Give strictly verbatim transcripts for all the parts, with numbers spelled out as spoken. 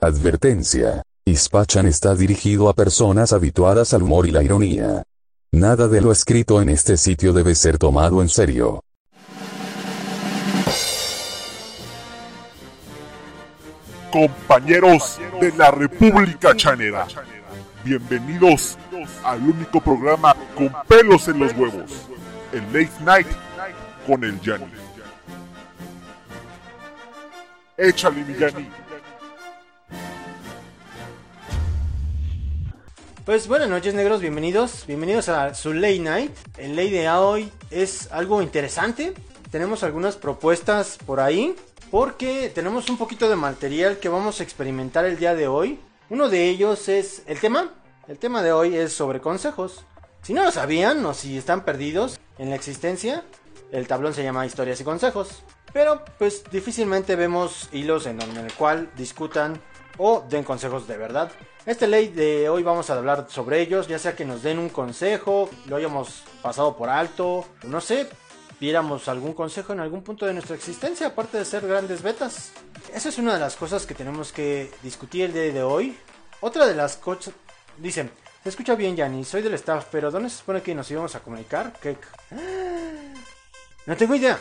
Advertencia. Hispachan está dirigido a personas habituadas al humor y la ironía. Nada de lo escrito en este sitio debe ser tomado en serio. Compañeros de la República Chanera, bienvenidos al único programa con pelos en los huevos, el Late Night con el Yanni. Échale, mi Yanni. Pues buenas noches, negros, bienvenidos, bienvenidos a su Late Night. El Late de hoy es algo interesante. Tenemos algunas propuestas por ahí, porque tenemos un poquito de material que vamos a experimentar el día de hoy. Uno de ellos es el tema. El tema de hoy es sobre consejos. Si no lo sabían o si están perdidos en la existencia, el tablón se llama Historias y Consejos. Pero pues difícilmente vemos hilos en donde en el cual discutan o den consejos de verdad. Este ley de hoy vamos a hablar sobre ellos, ya sea que nos den un consejo, lo hayamos pasado por alto, no sé, viéramos algún consejo en algún punto de nuestra existencia, aparte de ser grandes betas. Esa es una de las cosas que tenemos que discutir el día de hoy. Otra de las cosas, dicen, se escucha bien, Yanni, soy del staff, pero ¿dónde se supone que nos íbamos a comunicar? ¿Qué? No tengo idea.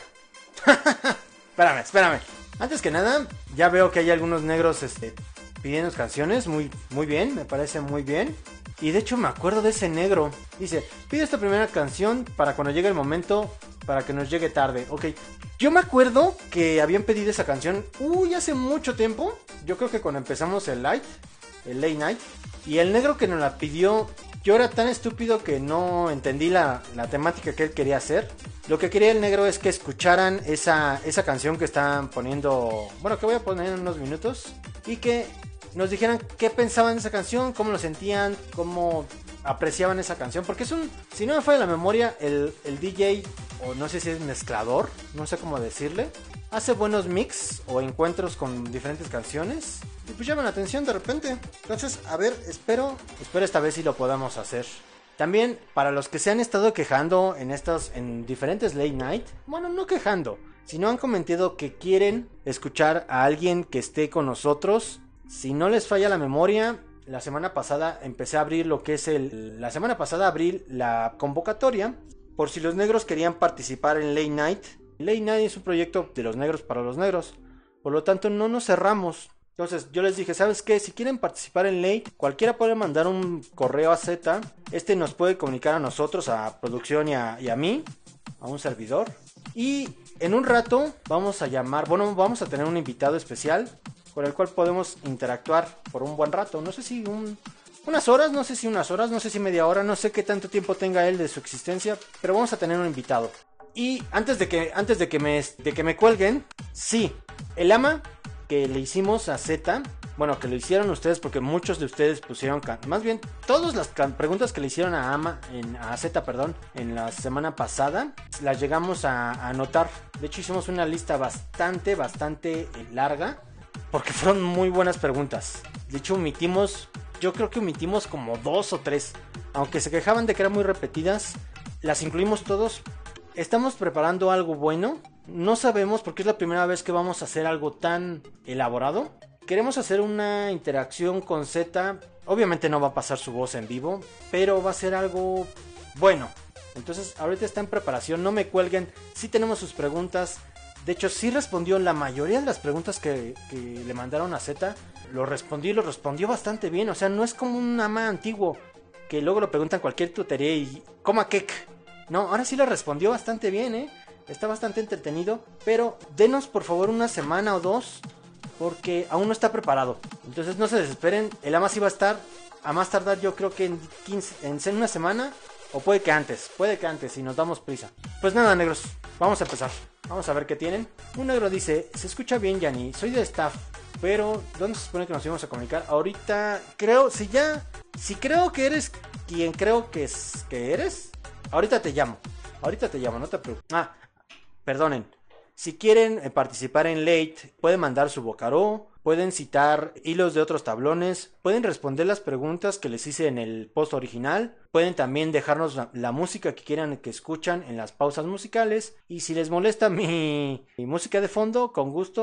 Espérame, espérame. Antes que nada, ya veo que hay algunos negros, este... pidiendo canciones, muy, muy bien, me parece muy bien. Y de hecho me acuerdo de ese negro. Dice, pide esta primera canción para cuando llegue el momento, para que nos llegue tarde. Ok, yo me acuerdo que habían pedido esa canción, uy, hace mucho tiempo. Yo creo que cuando empezamos el light, el late night. Y el negro que nos la pidió, yo era tan estúpido que no entendí la, la temática que él quería hacer. Lo que quería el negro es que escucharan esa, esa canción que están poniendo, bueno, que voy a poner en unos minutos. Y que nos dijeran qué pensaban de esa canción, cómo lo sentían, cómo apreciaban esa canción. Porque es un, si no me falla la memoria, el, el D J, o no sé si es mezclador, no sé cómo decirle, hace buenos mix o encuentros con diferentes canciones. Y pues llaman la atención de repente. Entonces, a ver, espero, espero esta vez sí lo podamos hacer. También, para los que se han estado quejando en estos, en diferentes late night, bueno, no quejando, sino han comentado que quieren escuchar a alguien que esté con nosotros. Si no les falla la memoria, la semana pasada empecé a abrir lo que es el... La semana pasada abrí la convocatoria por si los negros querían participar en Late Night. Late Night es un proyecto de los negros para los negros. Por lo tanto, no nos cerramos. Entonces, yo les dije, ¿sabes qué? Si quieren participar en Late, cualquiera puede mandar un correo a Z. Este nos puede comunicar a nosotros, a producción y a, y a mí, a un servidor. Y en un rato vamos a llamar... Bueno, vamos a tener un invitado especial con el cual podemos interactuar por un buen rato. No sé si un, unas horas, no sé si unas horas, no sé si media hora, no sé qué tanto tiempo tenga él de su existencia, pero vamos a tener un invitado. Y antes de que, antes de que me, de que me cuelguen, sí, el ama que le hicimos a Z, bueno, que lo hicieron ustedes porque muchos de ustedes pusieron, más bien, todas las preguntas que le hicieron a ama, en, a Z, perdón, en la semana pasada, las llegamos a, a anotar. De hecho, hicimos una lista bastante, bastante larga, porque fueron muy buenas preguntas. De hecho, omitimos, yo creo que omitimos como dos o tres. Aunque se quejaban de que eran muy repetidas, las incluimos todos. Estamos preparando algo bueno. No sabemos porque es la primera vez que vamos a hacer algo tan elaborado. Queremos hacer una interacción con Z. Obviamente no va a pasar su voz en vivo, pero va a ser algo bueno. Entonces, ahorita está en preparación. No me cuelguen. Sí tenemos sus preguntas. De hecho, sí respondió la mayoría de las preguntas que, que le mandaron a Z. Lo respondió y lo respondió bastante bien. O sea, no es como un ama antiguo que luego lo preguntan cualquier tutería y coma kek. No, ahora sí lo respondió bastante bien, ¿eh? Está bastante entretenido. Pero denos por favor una semana o dos, porque aún no está preparado. Entonces no se desesperen. El ama sí va a estar a más tardar, yo creo que en, quince, en una semana. O puede que antes, puede que antes, si nos damos prisa. Pues nada, negros, vamos a empezar. Vamos a ver qué tienen. Un negro dice, se escucha bien, Yanni, soy de staff, pero ¿dónde se supone que nos íbamos a comunicar? Ahorita, creo, si ya, si creo que eres quien creo que, es, que eres, ahorita te llamo, ahorita te llamo, no te preocupes. Ah, perdonen, si quieren eh, participar en Late, pueden mandar su vocaró, pueden citar hilos de otros tablones, pueden responder las preguntas que les hice en el post original, pueden también dejarnos la, la música que quieran que escuchan en las pausas musicales, y si les molesta mi, mi música de fondo, con gusto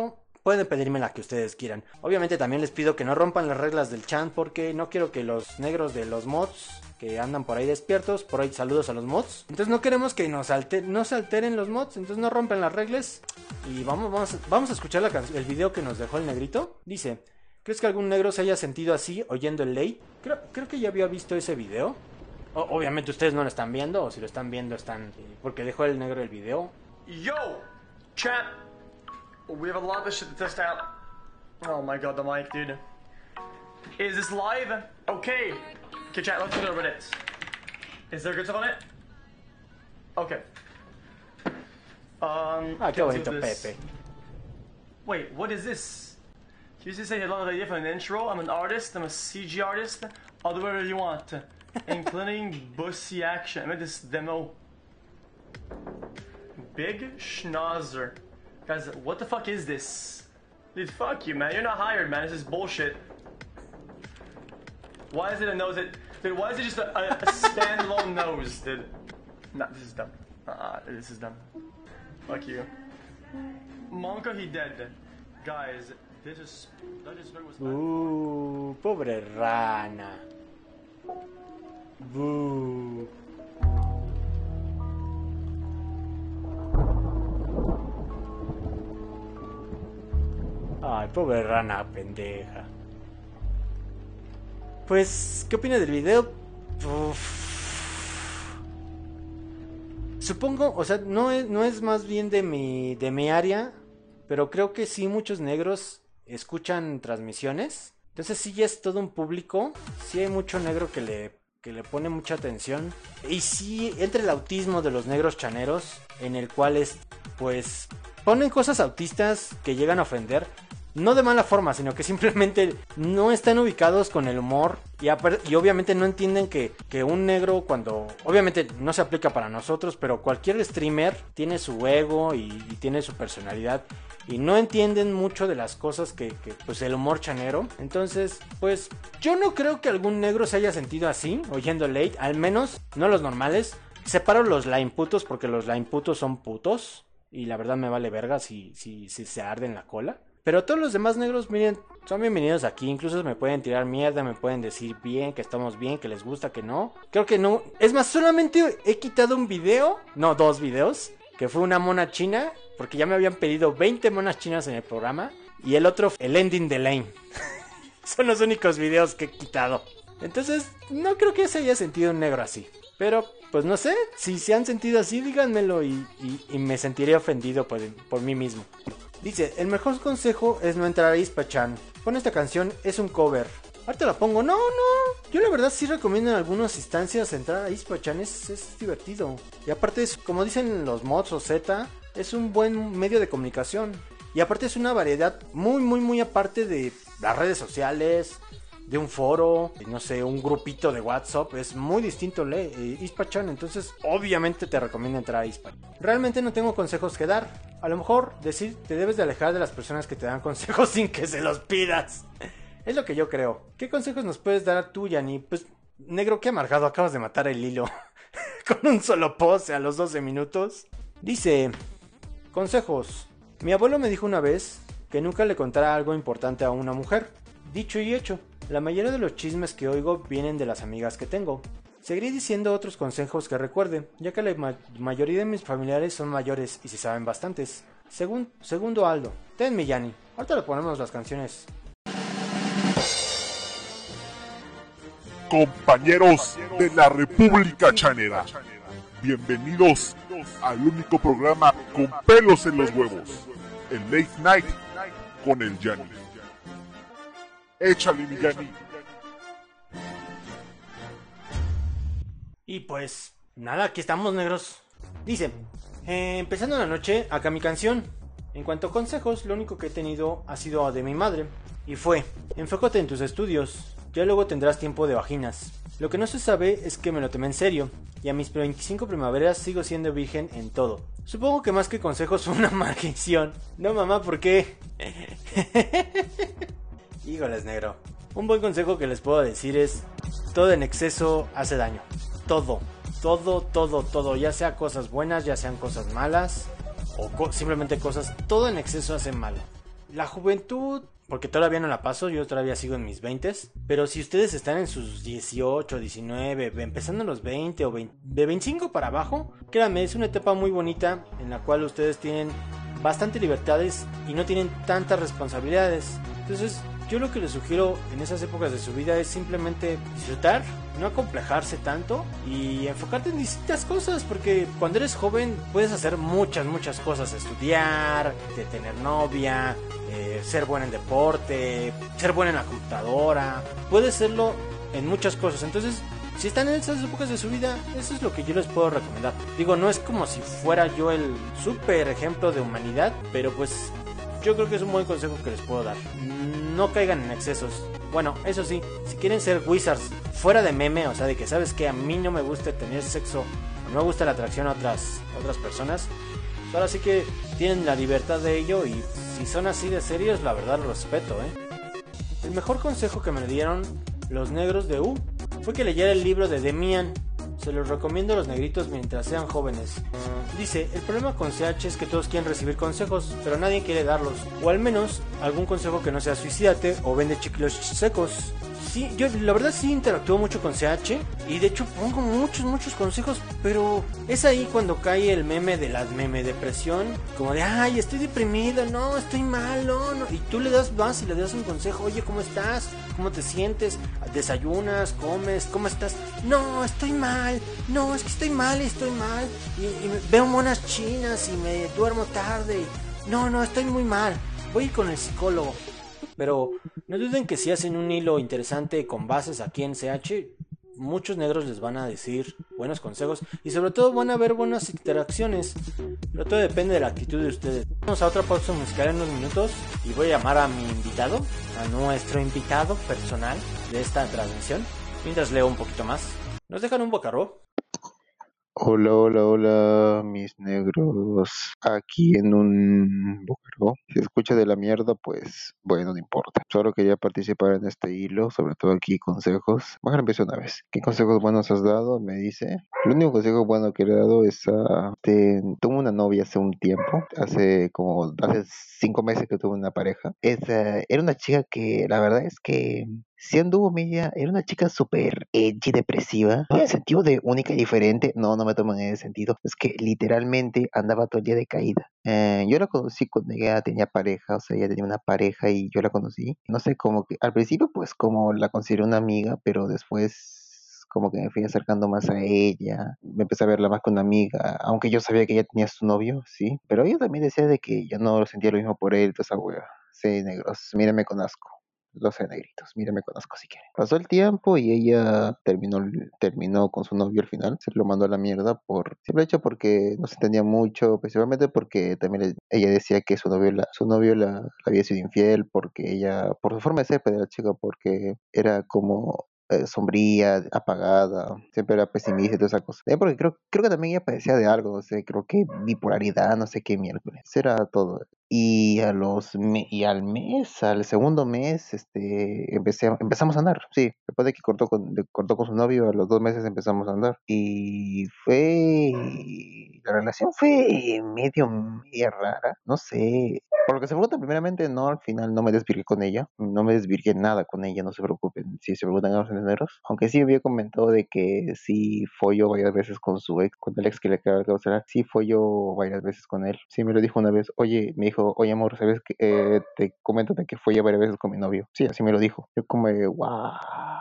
pueden pedirme la que ustedes quieran. Obviamente también les pido que no rompan las reglas del chat porque no quiero que los negros de los mods que andan por ahí despiertos, por ahí saludos a los mods. Entonces no queremos que nos, alter, nos alteren los mods, entonces no rompen las reglas. Y vamos, vamos, vamos a escuchar la el video que nos dejó el negrito. Dice, ¿crees que algún negro se haya sentido así oyendo el ley? Creo, creo que ya había visto ese video. O, obviamente ustedes no lo están viendo, o si lo están viendo están... porque dejó el negro el video. Yo, chat, we have a lot of shit to test out. Oh my god, the mic, dude. Is this live? Okay. Okay, chat, let's go over it. Is there good stuff on it? Okay. Um, ah, qué bonito Pepe. Wait, what is this? You just say you have a idea for an intro. I'm an artist, I'm a C G artist. I'll do whatever you want. Including bussy action. I made this demo. Big Schnauzer. Guys, what the fuck is this? Dude, fuck you, man. You're not hired, man. This is bullshit. Why is it a nose? That, dude, why is it just a, a, a standalone nose, dude? Nah, this is dumb. Uh, this is dumb. Fuck you. Monka, he dead. Guys, this is... That is was bad. Uh, pobre rana. Boo. Ay, pobre rana pendeja. Pues, ¿qué opina del video? Uf. Supongo, o sea, no es, no es más bien de mi, de mi área, pero creo que sí muchos negros escuchan transmisiones. Entonces sí ya es todo un público, sí hay mucho negro que le, que le pone mucha atención. Y sí entra el autismo de los negros chaneros, en el cual es, pues, ponen cosas autistas que llegan a ofender. No de mala forma, sino que simplemente no están ubicados con el humor. Y, y obviamente no entienden que, que un negro cuando... Obviamente no se aplica para nosotros, pero cualquier streamer tiene su ego y, y tiene su personalidad. Y no entienden mucho de las cosas que, que... Pues el humor chanero. Entonces, pues... Yo no creo que algún negro se haya sentido así, oyendo Late. Al menos, no los normales. Separo los line putos porque los line putos son putos. Y la verdad me vale verga si, si, si se arden la cola. Pero todos los demás negros, miren, son bienvenidos aquí. Incluso me pueden tirar mierda, me pueden decir bien, que estamos bien, que les gusta, que no. Creo que no. Es más, solamente he quitado un video, no, dos videos, que fue una mona china, porque ya me habían pedido veinte monas chinas en el programa. Y el otro, el ending de Lane. Son los únicos videos que he quitado. Entonces, no creo que se haya sentido un negro así. Pero, pues no sé, si se han sentido así, díganmelo y, y, y me sentiré ofendido por, por mí mismo. Dice, el mejor consejo es no entrar a Ispachan. Pon esta canción, es un cover. Ahorita la pongo. No, no. Yo la verdad sí recomiendo en algunas instancias entrar a Ispachan. Es, es divertido. Y aparte, es, como dicen los mods o Z, es un buen medio de comunicación. Y aparte es una variedad muy, muy, muy aparte de las redes sociales, de un foro, no sé, un grupito de WhatsApp. Es muy distinto eh, Ispachan. Entonces, obviamente te recomiendo entrar a Ispachan. Realmente no tengo consejos que dar. A lo mejor decir, te debes de alejar de las personas que te dan consejos sin que se los pidas. Es lo que yo creo. ¿Qué consejos nos puedes dar tú, Yanni? Pues, negro, qué amargado, acabas de matar el hilo. Con un solo pose a los doce minutos. Dice, consejos. Mi abuelo me dijo una vez que nunca le contara algo importante a una mujer. Dicho y hecho. La mayoría de los chismes que oigo vienen de las amigas que tengo. Seguiré diciendo otros consejos que recuerde, ya que la ma- mayoría de mis familiares son mayores y se saben bastantes. Segun- segundo Aldo, ten mi Yanni. Ahorita le ponemos las canciones. Compañeros de la República Chanera, bienvenidos al único programa con pelos en los huevos, el Late Night con el Yanni. Échale mi Yanni. Y pues, nada, aquí estamos, negros. Dice, eh, empezando la noche, acá mi canción. En cuanto a consejos, lo único que he tenido ha sido de mi madre. Y fue, enfócate en tus estudios, ya luego tendrás tiempo de vaginas. Lo que no se sabe es que me lo tomé en serio, y a mis veinticinco primaveras sigo siendo virgen en todo. Supongo que más que consejos fue una maldición. No, mamá, ¿por qué? Híjoles, negro. Un buen consejo que les puedo decir es, todo en exceso hace daño. Todo, todo, todo, todo, ya sea cosas buenas, ya sean cosas malas, o co- simplemente cosas, todo en exceso hace mal. la juventud, porque todavía no la paso, yo todavía sigo en mis veintes, pero si ustedes están en sus dieciocho, diecinueve, empezando en los veinte o veinte, de veinticinco para abajo, créanme, es una etapa muy bonita en la cual ustedes tienen bastante libertades y no tienen tantas responsabilidades. Entonces, yo lo que les sugiero en esas épocas de su vida es simplemente disfrutar, no acomplejarse tanto y enfocarte en distintas cosas, porque cuando eres joven puedes hacer muchas, muchas cosas, estudiar, de tener novia, eh, ser bueno en deporte, ser bueno en la computadora, puedes serlo en muchas cosas. Entonces, si están en esas épocas de su vida, eso es lo que yo les puedo recomendar. Digo, no es como si fuera yo el súper ejemplo de humanidad, pero pues yo creo que es un buen consejo que les puedo dar. No caigan en excesos. Bueno, eso sí, si quieren ser wizards fuera de meme, o sea, de que sabes que a mí no me gusta tener sexo, no me gusta la atracción a otras, a otras personas, pues ahora sí que tienen la libertad de ello y si son así de serios, la verdad lo respeto, ¿eh? El mejor consejo que me dieron los negros de U fue que leyera el libro de Demian. Se los recomiendo a los negritos mientras sean jóvenes. Dice, el problema con C H es que todos quieren recibir consejos, pero nadie quiere darlos. O al menos, algún consejo que no sea suicídate o vende chiclos secos. Sí, yo la verdad sí interactúo mucho con C H y de hecho pongo muchos, muchos consejos, pero es ahí cuando cae el meme de la meme depresión, como de, ay, estoy deprimido, no, estoy mal, no, no, y tú le das más y le das un consejo, oye, ¿cómo estás? ¿Cómo te sientes? ¿Desayunas? ¿Comes? ¿Cómo estás? No, estoy mal, no, es que estoy mal y estoy mal, y, y me, veo monas chinas y me duermo tarde, no, no, estoy muy mal, voy a ir con el psicólogo. Pero no duden que si hacen un hilo interesante con bases aquí en C H, muchos negros les van a decir buenos consejos y sobre todo van a haber buenas interacciones. Pero todo depende de la actitud de ustedes. Vamos a otra pausa musical en unos minutos y voy a llamar a mi invitado, a nuestro invitado personal de esta transmisión, mientras leo un poquito más. ¿Nos dejan un bocarro? Hola, hola, hola, mis negros. Aquí en un Bocaró. Si escucha de la mierda, pues bueno, no importa. Solo quería participar en este hilo, sobre todo aquí consejos. Mejor empiezo una vez. ¿Qué consejos buenos has dado? Me dice. El único consejo bueno que le he dado es a... Te, tuve una novia hace un tiempo. Hace como... Hace cinco meses que tuve una pareja. Esa, era una chica que la verdad es que... Si anduvo media, era una chica súper edgy, depresiva. No en el sentido de única y diferente, no, no me toman en ese sentido. Es que literalmente andaba todo el día decaída. Eh, yo la conocí cuando ella tenía pareja, o sea, ella tenía una pareja y yo la conocí. No sé, como que al principio pues como la consideré una amiga, pero después como que me fui acercando más a ella. Me empecé a verla más con una amiga, aunque yo sabía que ella tenía su novio, sí. Pero ella también decía de que yo no sentía lo mismo por él, toda esa wea. Sí, negros, mírenme con asco. Los negritos, mírame con asco si quieren. Pasó el tiempo y ella terminó, terminó con su novio al final. Se lo mandó a la mierda por simple hecho porque no se entendía mucho, principalmente porque también le- ella decía que su novio la, su novio la, la había sido infiel porque ella, por su forma de ser, pues, de la chica, porque era como eh, sombría, apagada, siempre era pesimista y toda esa cosa. Eh, porque creo, creo que también ella padecía de algo, no sé, creo que bipolaridad, no sé qué miércoles. Eso era todo. Y a los me- y al mes, al segundo mes, este, empecé, a- empezamos a andar, sí. Después de que cortó con, de- cortó con su novio, a los dos meses empezamos a andar. Y fue, la relación fue medio, media rara, no sé. Por lo que se pregunta, primeramente, no, al final no me desvirgué con ella, no me desvirgué nada con ella, no se preocupen, si se preguntan a los enteros. Aunque sí había comentado de que sí folló varias veces con su ex, con el ex que le acaba de causar, sí folló varias veces con él. Sí me lo dijo una vez, oye, me dijo, oye amor, ¿sabes que eh, te comento de que follé varias veces con mi novio? Sí, así me lo dijo. Yo como, de, wow.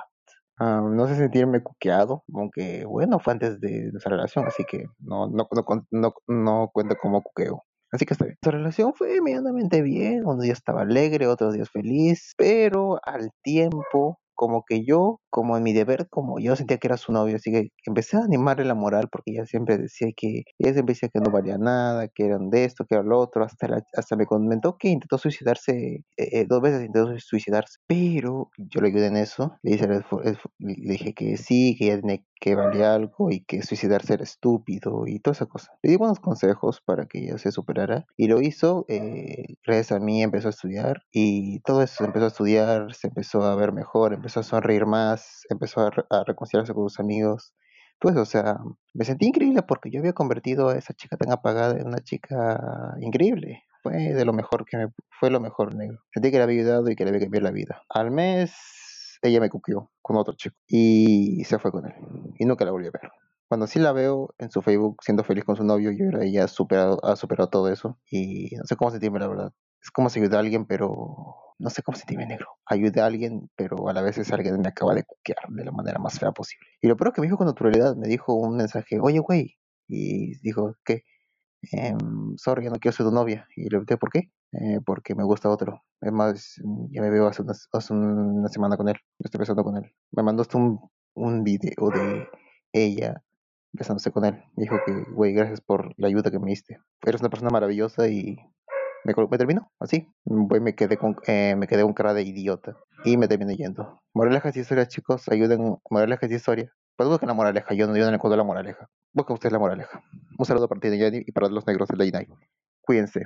Ah, no sé sentirme cuqueado, aunque bueno, fue antes de nuestra relación, así que no, no, no, con- no, no cuenta como cuqueo. Así que está bien. Nuestra relación fue medianamente bien, un día estaba alegre, otros días feliz, pero al tiempo, como que yo, como en mi deber, como yo sentía que era su novio, así que empecé a animarle la moral porque ella siempre decía que, ella siempre decía que no valía nada, que eran de esto, que era lo otro, hasta, la- hasta me comentó que intentó suicidarse, eh, eh, dos veces intentó suicidarse, pero yo le ayudé en eso, le, hice el esfu- el esfu- le dije que sí, que ella tenía que valía algo y que suicidarse era estúpido y toda esa cosa. Le di buenos consejos para que ella se superara y lo hizo, eh, gracias a mí empezó a estudiar y todo eso, empezó a estudiar, se empezó a ver mejor, empezó a sonreír más, empezó a, re- a reconciliarse con sus amigos. Pues, o sea, me sentí increíble porque yo había convertido a esa chica tan apagada en una chica increíble. fue de lo mejor que me, fue lo mejor, negro. Sentí que le había ayudado y que le había cambiado la vida. Al mes, ella me cuqueó con otro chico y se fue con él. Y nunca la volví a ver. Cuando sí la veo en su Facebook siendo feliz con su novio, yo ahora ella ha superado, ha superado todo eso y no sé cómo sentirme, la verdad. Es como si ayudé a alguien, pero no sé cómo sentirme, negro. Ayudé a alguien, pero a la vez ese alguien me acaba de cuquear de la manera más fea posible. Y lo peor que me dijo con naturalidad, me dijo un mensaje, oye, güey. Y dijo, ¿qué? Em, sorry, ya no quiero ser tu novia. Y le pregunté, ¿por qué? "Eh, porque me gusta otro. Es más, ya me veo hace una, hace una semana con él. Me estoy besando con él. Me mandó hasta un, un video de ella besándose con él. Me dijo que, güey, gracias por la ayuda que me diste. Eres una persona maravillosa y me, col- me terminó así. Güey, me quedé con, eh, me quedé con cara de idiota y me terminé yendo. Moralejas y historias, chicos, ayuden. Moralejas y historia. Pues busquen la moraleja. Yo no, yo no le encuentro la moraleja. Busquen ustedes la moraleja. Un saludo para ti de Jenny y para los negros de Late Night. Cuídense.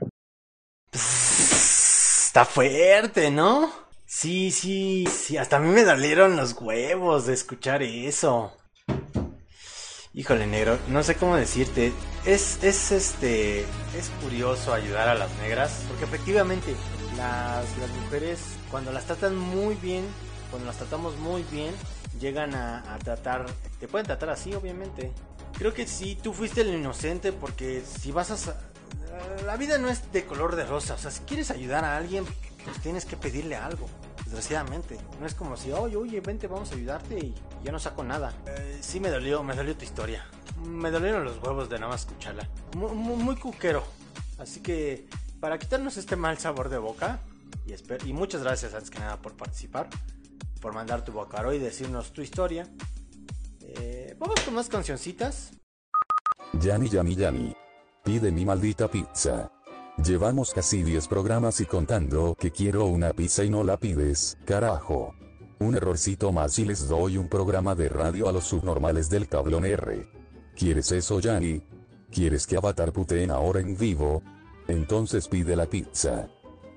Psst, está fuerte, ¿no? Sí, sí, sí, hasta a mí me dolieron los huevos de escuchar eso. Híjole, negro, no sé cómo decirte. Es, es este, es curioso ayudar a las negras, porque efectivamente las, las mujeres, cuando las tratan muy bien, cuando las tratamos muy bien, llegan a, a tratar, te pueden tratar así, obviamente. Creo que sí, tú fuiste el inocente, porque si vas a... sa- La vida no es de color de rosa, o sea, si quieres ayudar a alguien, pues tienes que pedirle algo. Desgraciadamente, no es como si, oye, oye, vente, vamos a ayudarte y yo no saco nada. Eh, sí me dolió, me dolió tu historia. Me dolieron los huevos de nada más escucharla. Muy, muy, muy cuquero. Así que, para quitarnos este mal sabor de boca, y, esper- y muchas gracias antes que nada por participar, por mandar tu bocaro y decirnos tu historia. Eh, vamos con más cancioncitas. Yani Yani Yani. Pide mi maldita pizza. Llevamos casi diez programas y contando que quiero una pizza y no la pides, carajo. Un errorcito más y les doy un programa de radio a los subnormales del tablón R. ¿Quieres eso, Yani? ¿Quieres que Avatar puteen ahora en vivo? Entonces pide la pizza.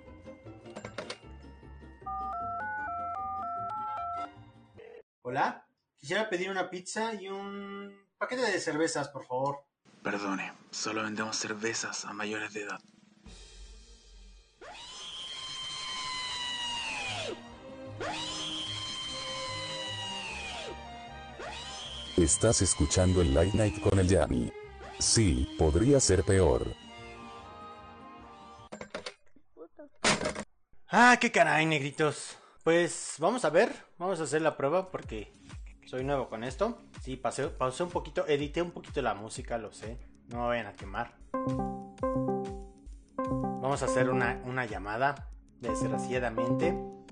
Hola, quisiera pedir una pizza y un paquete de cervezas, por favor. Perdone, solo vendemos cervezas a mayores de edad. Estás escuchando el Late Night con el Yani. Sí, podría ser peor. Ah, qué caray, negritos. Pues vamos a ver, vamos a hacer la prueba porque soy nuevo con esto. Sí, pasé, pausé un poquito, edité un poquito la música, lo sé. No me vayan a quemar. Vamos a hacer una, una llamada desgraciadamente.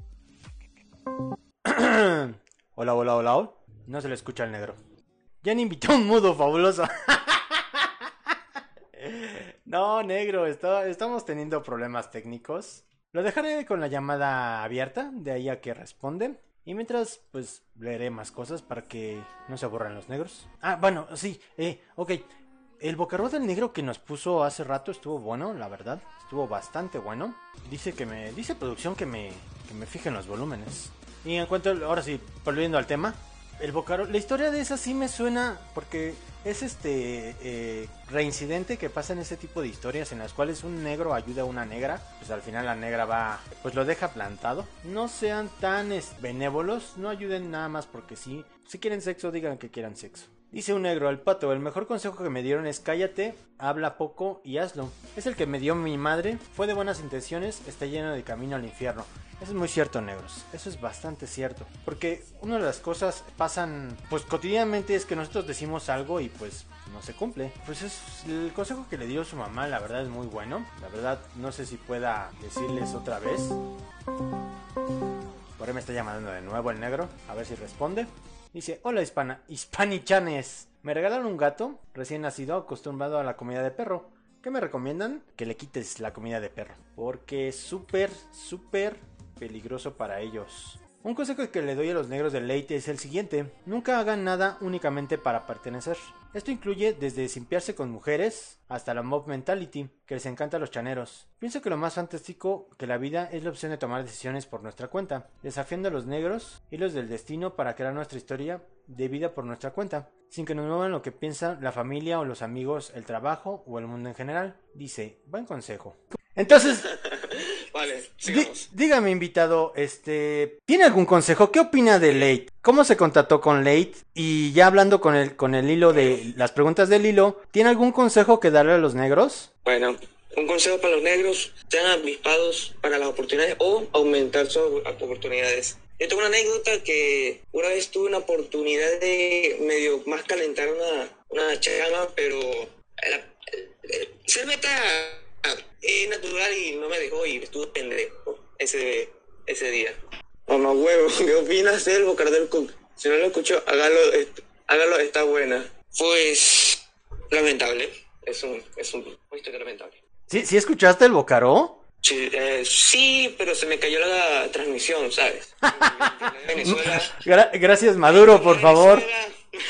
Hola, hola, hola, hola. No se le escucha al negro. Ya ni invitó un mudo fabuloso. No, negro, está- estamos teniendo problemas técnicos. Lo dejaré con la llamada abierta, de ahí a que responde. Y mientras, pues, leeré más cosas para que no se aburran los negros. Ah, bueno, sí, eh, ok. El bocarrón del negro que nos puso hace rato estuvo bueno, la verdad. Estuvo bastante bueno. Dice que me, dice producción que me, que me fije en los volúmenes. Y en cuanto, ahora sí, volviendo al tema. El bocarrón, la historia de esa sí me suena porque es este eh, reincidente que pasa en ese tipo de historias en las cuales un negro ayuda a una negra, pues al final la negra va, pues lo deja plantado. No sean tan es, benévolos, no ayuden nada más porque sí. Si quieren sexo, digan que quieran sexo. Dice un negro al pato, el mejor consejo que me dieron es cállate, habla poco y hazlo. Es el que me dio mi madre, fue de buenas intenciones, está lleno de camino al infierno. Eso es muy cierto, negros, eso es bastante cierto. Porque una de las cosas pasan, pues cotidianamente es que nosotros decimos algo y pues no se cumple. Pues es el consejo que le dio su mamá, la verdad es muy bueno. La verdad no sé si pueda decirles otra vez. Por ahí me está llamando de nuevo el negro, a ver si responde. Dice, hola hispana, hispanichanes. Me regalaron un gato recién nacido acostumbrado a la comida de perro. ¿Qué me recomiendan? Que le quites la comida de perro. Porque es súper, súper peligroso para ellos. Un consejo que le doy a los negros del Leyte es el siguiente. Nunca hagan nada únicamente para pertenecer. Esto incluye desde simpiarse con mujeres hasta la mob mentality, que les encanta a los chaneros. Pienso que lo más fantástico que la vida es la opción de tomar decisiones por nuestra cuenta, desafiando a los negros y los del destino para crear nuestra historia de vida por nuestra cuenta, sin que nos muevan lo que piensa la familia o los amigos, el trabajo o el mundo en general. Dice, buen consejo. Entonces, Vale, di- sigamos. dígame, invitado, este, ¿tiene algún consejo? ¿Qué opina de Late? ¿Cómo se contactó con Late? Y ya hablando con el, con el hilo de las preguntas del hilo, ¿tiene algún consejo que darle a los negros? Bueno, un consejo para los negros: sean avispados para las oportunidades o aumentar sus oportunidades. Yo tengo una anécdota que una vez tuve una oportunidad de medio más calentar una, una chama, pero era, eh, ser meta es natural y no me dejó y estuve pendejo ese, ese día. Mamá huevo, ¿qué opinas del Bocardel Cook? Si no lo escuchó, hágalo, est- hágalo, está buena. Pues, lamentable, es un, es un, una historia lamentable. ¿Sí, sí escuchaste el Bocaró? Sí, eh, sí, pero se me cayó la transmisión, ¿sabes? Venezuela. Gra- gracias, Maduro, por favor. Venezuela.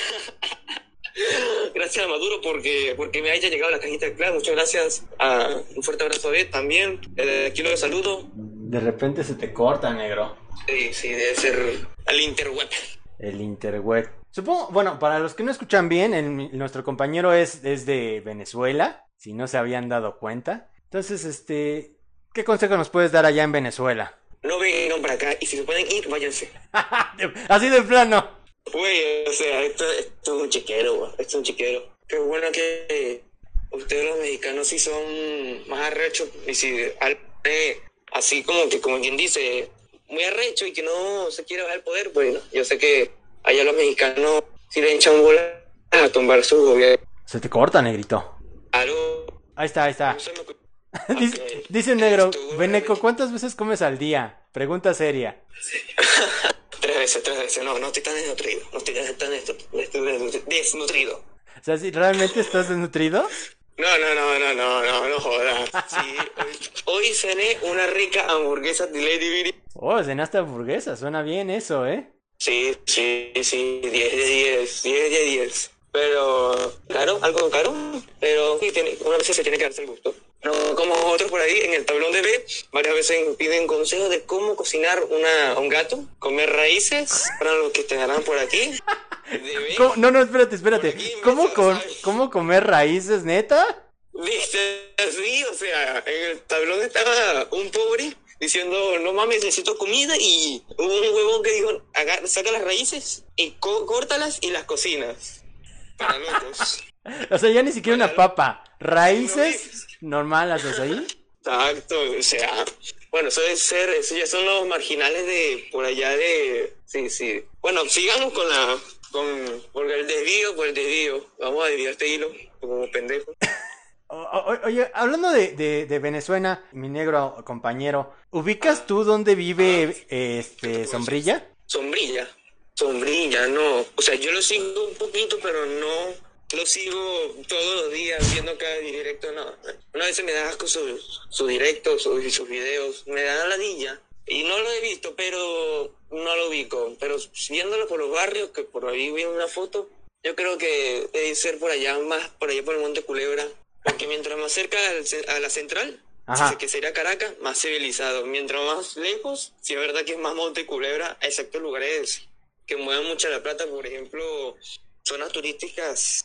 Gracias a Maduro porque, porque me haya llegado la cajita de claro. Muchas gracias. A, un fuerte abrazo a él también. Eh, aquí lo saludo. De repente se te corta, negro. Sí, sí, debe ser al interweb. El interweb. Supongo, bueno, para los que no escuchan bien, el- nuestro compañero es, es de Venezuela, si no se habían dado cuenta. Entonces, este, ¿qué consejo nos puedes dar allá en Venezuela? No vengan para acá y si se pueden ir, váyanse. Así de plano. Güey, o sea, esto, esto es un chiquero, güey. Esto es un chiquero. Qué bueno que eh, ustedes los mexicanos sí son más arrechos y si al- eh, así como que, como quien dice, muy arrecho y que no se quiere bajar el poder, pues no. Yo sé que allá los mexicanos sí le echan bola a tumbar su gobierno. Se te corta, negrito. Algo, Ahí está, ahí está. no se me ocurre. Dice, Ok. dice un negro, Esto, Beneco, ¿cuántas veces comes al día? Pregunta seria. Tres veces, tres veces. No, no estoy tan desnutrido. No estoy tan desnutrido. desnutrido. O sea, si realmente estás desnutrido. No, no, no, no, no, no, no jodas. Sí, hoy, hoy cené una rica hamburguesa de Lady Bird. Oh, cenaste hamburguesa, suena bien eso, ¿eh? Sí, sí, sí, diez de diez, diez de diez. Pero, caro, algo caro, pero sí, tiene, una vez se tiene que darse el gusto. No como otros por ahí, en el tablón de B, varias veces piden consejos de cómo cocinar una, un gato, comer raíces, para los que estarán por aquí. De B, ¿Cómo? No, no, espérate, espérate. Por aquí, ¿Cómo, mesa, con- ¿sabes? ¿Cómo comer raíces, neta? Viste, sí, o sea, en el tablón estaba un pobre diciendo, no mames, necesito comida, y hubo un huevón que dijo, agar- saca las raíces y co- córtalas y las cocinas. Para locos. O sea, ya ni siquiera una papa. No, Raíces normales, o sea, ahí. Exacto, o sea, bueno, eso debe ser, eso ya son los marginales de por allá de, sí, sí. Bueno, sigamos con la, con, por el desvío, por el desvío, vamos a desviar este hilo, como pendejo. O- o- Oye, hablando de, de, de Venezuela, mi negro compañero, ¿ubicas tú dónde vive eh, este Sombrilla? Sombrilla, sombrilla, no, o sea, yo lo sigo un poquito, pero no lo sigo todos los días viendo cada directo, no. Una vez me da asco sus su directos, sus, sus videos, me da ladilla. Y no lo he visto, pero no lo ubico. Pero viéndolo por los barrios, que por ahí vi una foto, yo creo que debe ser por allá, más por allá por el Monte Culebra. Porque mientras más cerca al ce- a la central, Ajá. que sería Caracas, más civilizado. Mientras más lejos, sí es verdad que es más Monte Culebra, excepto lugares que mueven mucha la plata, por ejemplo, zonas turísticas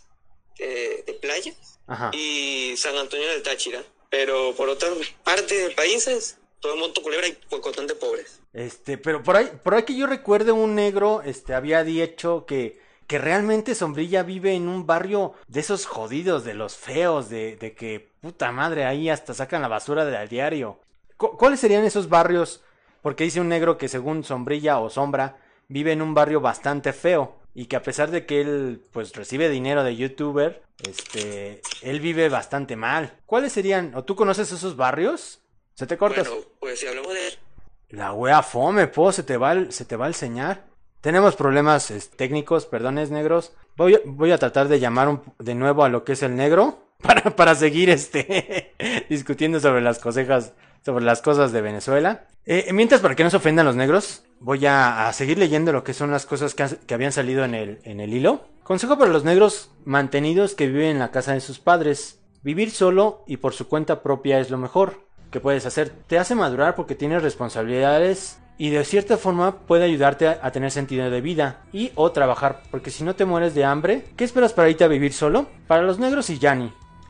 eh, de playa Ajá. y San Antonio del Táchira. Pero por otras partes del país, todo el Monte Culebra y pues bastante pobres. Este, pero por ahí, por ahí que yo recuerde un negro, este, había dicho que, que realmente Sombrilla vive en un barrio de esos jodidos, de los feos, de, de que, puta madre, ahí hasta sacan la basura del diario. ¿Cu- ¿Cuáles serían esos barrios? Porque dice un negro que según Sombrilla o Sombra, vive en un barrio bastante feo. Y que a pesar de que él, pues, recibe dinero de youtuber, este, él vive bastante mal. ¿Cuáles serían? ¿O tú conoces esos barrios? ¿Se te cortas? Bueno, pues si hablamos de... La wea fome, po, se te va el, se te va el señal. Tenemos problemas es, técnicos, perdones negros. Voy, a- voy a tratar de llamar un- de nuevo a lo que es el negro para, para seguir este discutiendo sobre las cosas, sobre las cosas de Venezuela. Eh, mientras, para que no se ofendan los negros, voy a, a seguir leyendo lo que son las cosas que, has- que habían salido en el, en el hilo. Consejo para los negros mantenidos que viven en la casa de sus padres. Vivir solo y por su cuenta propia es lo mejor que puedes hacer. Te hace madurar porque tienes responsabilidades y de cierta forma puede ayudarte a, a tener sentido de vida y o trabajar, porque si no te mueres de hambre, ¿qué esperas para irte a vivir solo? Para los negros y Yanni,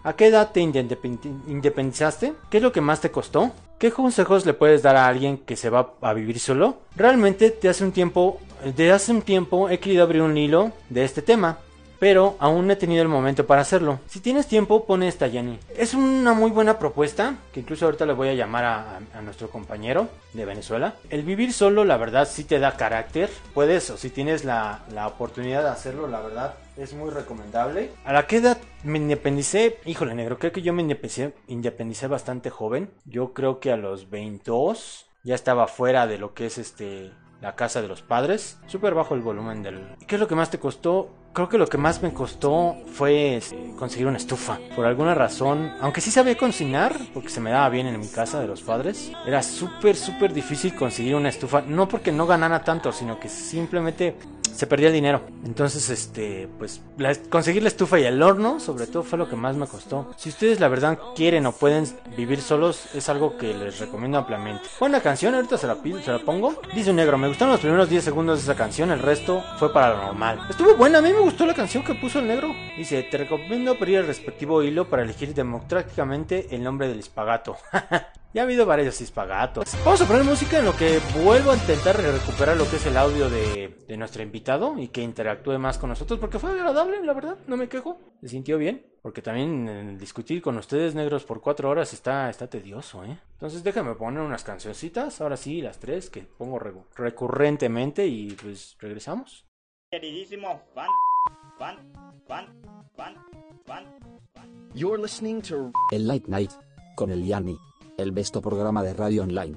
¿A qué edad te independ- independizaste? ¿Qué es lo que más te costó? ¿Qué consejos le puedes dar a alguien que se va a vivir solo? Realmente te hace un tiempo, desde hace un tiempo he querido abrir un hilo de este tema, pero aún no he tenido el momento para hacerlo. Si tienes tiempo, pone esta, Yanni. Es una muy buena propuesta, que incluso ahorita le voy a llamar a, a, a nuestro compañero de Venezuela. El vivir solo, la verdad, sí te da carácter. Puedes, o si tienes la, la oportunidad de hacerlo, la verdad, es muy recomendable. ¿A la qué edad me independicé? Híjole, negro, creo que yo me independicé, independicé bastante joven. Yo creo que a los veintidós ya estaba fuera de lo que es este... la casa de los padres. Súper bajo el volumen del... ¿Qué es lo que más te costó? Creo que lo que más me costó fue eh, conseguir una estufa. Por alguna razón, aunque sí sabía cocinar, porque se me daba bien en mi casa de los padres, era súper, súper difícil conseguir una estufa. No porque no ganara tanto, sino que simplemente se perdía el dinero. Entonces, este, pues, la, conseguir la estufa y el horno, sobre todo, fue lo que más me costó. Si ustedes la verdad quieren o pueden vivir solos, es algo que les recomiendo ampliamente. Buena canción, ahorita se la pido, se la pongo. Dice un negro, me gustaron los primeros diez segundos de esa canción, el resto fue para lo normal. Estuvo buena, a mí me gustó la canción que puso el negro. Dice, te recomiendo pedir el respectivo hilo para elegir democráticamente el nombre del hispagato. Ya ha habido varios hispagatos. Vamos a poner música en lo que vuelvo a intentar recuperar lo que es el audio de, de nuestro invitado y que interactúe más con nosotros, porque fue agradable, la verdad, no me quejo. Se sintió bien, porque también eh, discutir con ustedes negros por cuatro horas está, está tedioso, ¿eh? Entonces déjame poner unas cancioncitas, ahora sí, las tres que pongo re recurrentemente y pues regresamos. Queridísimo fan, fan, fan, fan, fan, fan. You're listening to El Late Night con el Yanni, el besto programa de radio online.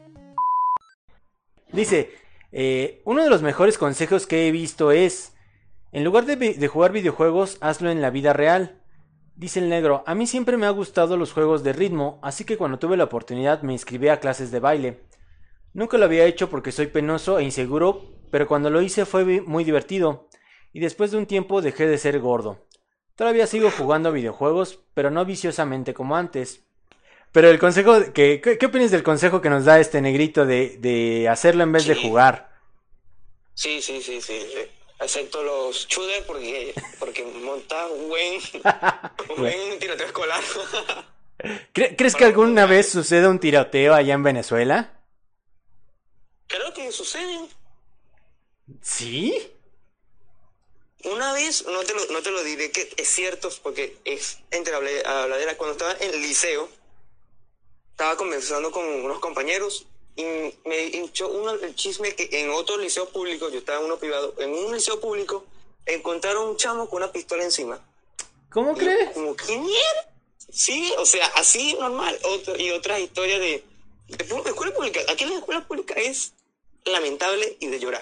Dice, eh, uno de los mejores consejos que he visto es, en lugar de, de jugar videojuegos, hazlo en la vida real. Dice el negro, a mí siempre me ha gustado los juegos de ritmo, así que cuando tuve la oportunidad me inscribí a clases de baile. Nunca lo había hecho porque soy penoso e inseguro, pero cuando lo hice fue muy divertido, y después de un tiempo dejé de ser gordo. Todavía sigo jugando videojuegos, pero no viciosamente como antes. Pero el consejo, que, ¿qué, ¿qué opinas del consejo que nos da este negrito de, de hacerlo en vez Sí. de jugar? Sí, sí, sí, sí, sí. Excepto los shooters porque, porque monta un buen, un buen tiroteo escolar. ¿Cre ¿Crees que alguna vez suceda un tiroteo allá en Venezuela? Creo que sucede. ¿Sí? Una vez, no te lo, no te lo diré que es cierto, porque es entre habladera. Cuando estaba en el liceo, estaba conversando con unos compañeros y me hinchó uno el chisme que en otro liceo público, yo estaba en uno privado, en un liceo público encontraron un chamo con una pistola encima. ¿Cómo Y crees? Como, ¿qué mierda? Sí, o sea, así normal. Otro, y otras historias de, de, de escuela pública. Aquí en la escuela pública es lamentable y de llorar.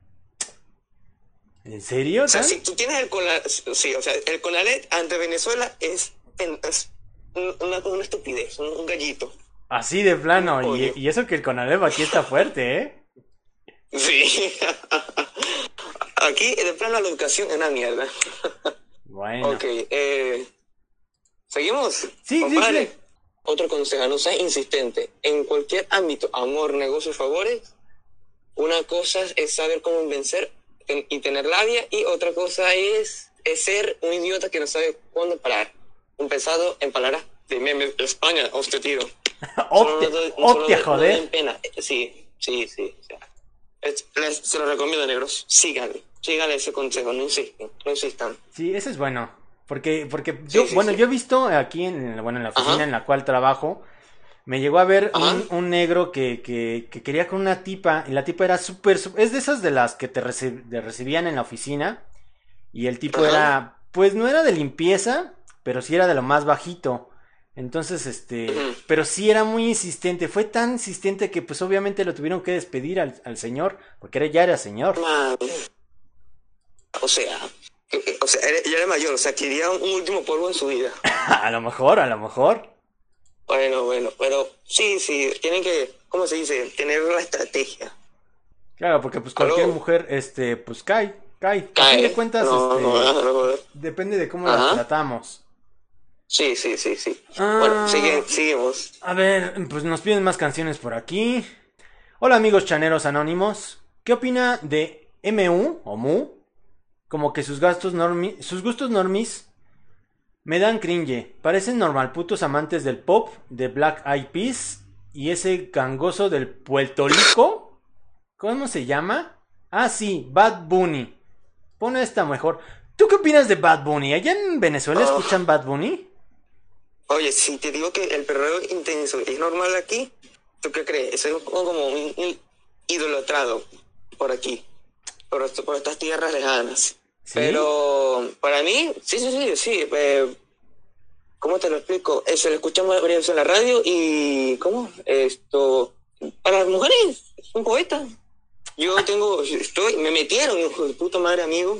¿En serio? O sea, ¿Tan? si tú tienes el Conalet, sí, o sea, el Conalet ante Venezuela es, es una, una estupidez, un, un gallito. Así de plano, y, Oye. y eso que el Conalep aquí está fuerte, ¿eh? Sí. Aquí, de plano, la educación es una mierda. Bueno. Ok, eh, ¿seguimos? Sí, sí, Compadre, sí. Otro consejo, no seas insistente. En cualquier ámbito, amor, negocio, favores, una cosa es saber cómo vencer ten- y tener labia, y otra cosa es, es ser un idiota que no sabe cuándo parar. Un pesado en palabras de meme de España, hostia, tiro. Hostia, Solo no- hostia, solo no joder. den pena. Sí, sí, sí. O sea, es- les- se lo recomiendo, negros. Síganle. Síganle ese consejo. No insisten. No insistan. Sí, eso es bueno. Porque, porque yo, Sí, sí, bueno, sí. yo he visto aquí en, bueno, en la oficina Ajá. en la cual trabajo, me llegó a ver Ajá. un, un negro que, que, que quería con una tipa, y la tipa era súper, sú- es de esas de las que te, reci- te recibían en la oficina, y el tipo Ajá. era, pues no era de limpieza, pero sí era de lo más bajito. Entonces, este, Ujú. pero sí era muy insistente, fue tan insistente que pues obviamente lo tuvieron que despedir al, al señor, porque era, ya era señor. Man. O sea, eh, o sea, era- ya era mayor, o sea, quería un último polvo en su vida. A lo mejor, a lo mejor. Bueno, bueno, pero sí, sí, tienen que, ¿cómo se dice? Tener la estrategia. Claro, porque pues cualquier Aló. mujer, este, pues cae, cae. A fin Cae. de cuentas, No, este, no, no, no, no. depende de cómo Ajá. la tratamos. Sí, sí, sí, sí. Ah. Bueno, sigue, seguimos. A ver, pues nos piden más canciones por aquí. Hola amigos chaneros anónimos. ¿Qué opina de M U o Mu? Como que sus gastos normi, sus gustos normis Me dan cringe. Parecen normal putos amantes del pop, de Black Eyed Peas y ese gangoso del Puerto Rico. ¿Cómo se llama? Ah, sí, Bad Bunny. Pon esta mejor. ¿Tú qué opinas de Bad Bunny? ¿Allá en Venezuela oh. escuchan Bad Bunny? Oye, si te digo que el perreo intenso es normal aquí, ¿tú qué crees? Eso es como un, un idolatrado por aquí, por, por estas tierras lejanas. ¿Sí? Pero para mí, sí, sí, sí, sí. Eh, ¿Cómo te lo explico? Eh, se lo escuchan varias veces en la radio y, ¿cómo? Esto, para las mujeres, es un poeta. Yo tengo, estoy, me metieron, hijo de puta madre, amigo.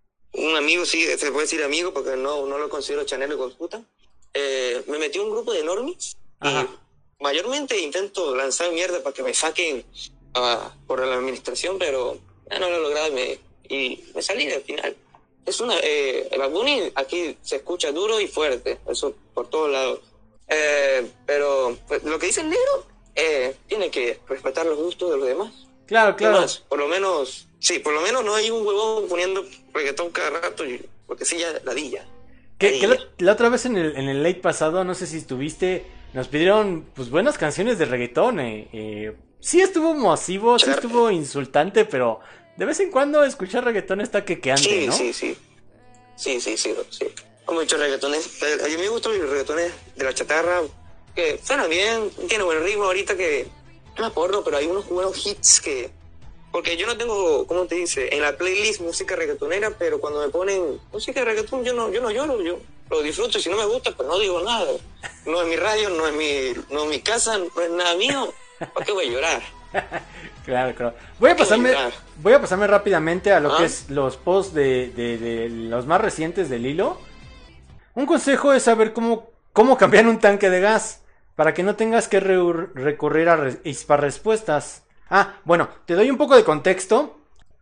Un amigo, sí, se puede decir amigo porque no, no lo considero chanero con puta. Eh, me metí en un grupo de normies. Ajá. Y mayormente intento lanzar mierda para que me saquen uh, por la administración, pero ya no lo he logrado y me, y me salí al final. Es una, eh, el Bad Bunny aquí se escucha duro y fuerte, eso por todos lados. Eh, pero pues, lo que dice el negro, eh, tiene que respetar los gustos de los demás. Claro, claro. Además, por lo menos, sí, por lo menos no hay un huevón poniendo reggaetón cada rato, porque sí, ya ladilla. Que, que la, la otra vez en el, en el late pasado, no sé si estuviste, nos pidieron pues buenas canciones de reggaetón. Eh, eh, sí estuvo masivo, sí estuvo insultante, pero de vez en cuando escuchar reggaetón está quequeante, sí, ¿no? Sí, sí, sí, sí, sí, sí. Como he dicho, reggaetones, a mí me gustan los reggaetones de la chatarra, que suenan bien, tienen buen ritmo ahorita que no me acuerdo, pero hay unos buenos hits que... Porque yo no tengo, ¿cómo te dice? En la playlist música reggaetonera, pero cuando me ponen música de reggaetón, yo no, yo no lloro, yo lo disfruto. Y si no me gusta, pues no digo nada. No es mi radio, no es mi, no es mi casa, no es nada mío. ¿Por qué voy a llorar? Claro, claro. Voy a pasarme, voy a pasarme rápidamente a lo ¿Ah? que es los posts de, de, de los más recientes del hilo. Un consejo es saber cómo, cómo cambiar un tanque de gas para que no tengas que re recurrir a re respuestas. Ah, bueno, te doy un poco de contexto.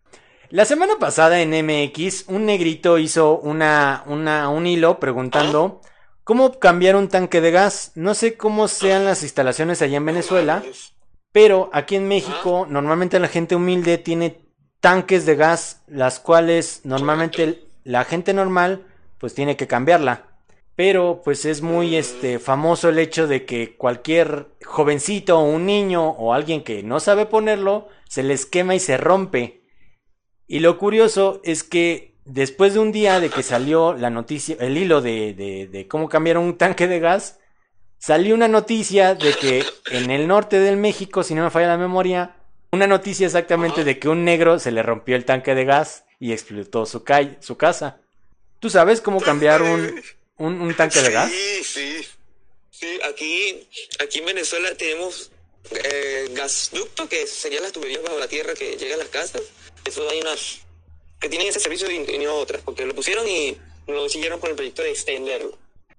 La semana pasada en M X, un negrito hizo una, una, un hilo preguntando cómo cambiar un tanque de gas. No sé cómo sean las instalaciones allá en Venezuela, pero aquí en México normalmente la gente humilde tiene tanques de gas, las cuales normalmente la gente normal pues tiene que cambiarla. Pero pues es muy este famoso el hecho de que cualquier jovencito o un niño o alguien que no sabe ponerlo se les quema y se rompe. Y lo curioso es que después de un día de que salió la noticia, el hilo de, de, de cómo cambiar un tanque de gas, salió una noticia de que en el norte del México, si no me falla la memoria, una noticia exactamente de que un negro se le rompió el tanque de gas y explotó su, calle, su casa. ¿Tú sabes cómo cambiar un... ¿Un, un tanque de gas? Sí, sí. Sí, aquí, aquí en Venezuela tenemos eh, gasducto, que serían las tuberías bajo la tierra que llegan a las casas. Eso hay unas que tienen ese servicio y, y no otras, porque lo pusieron y lo siguieron con el proyecto de extenderlo.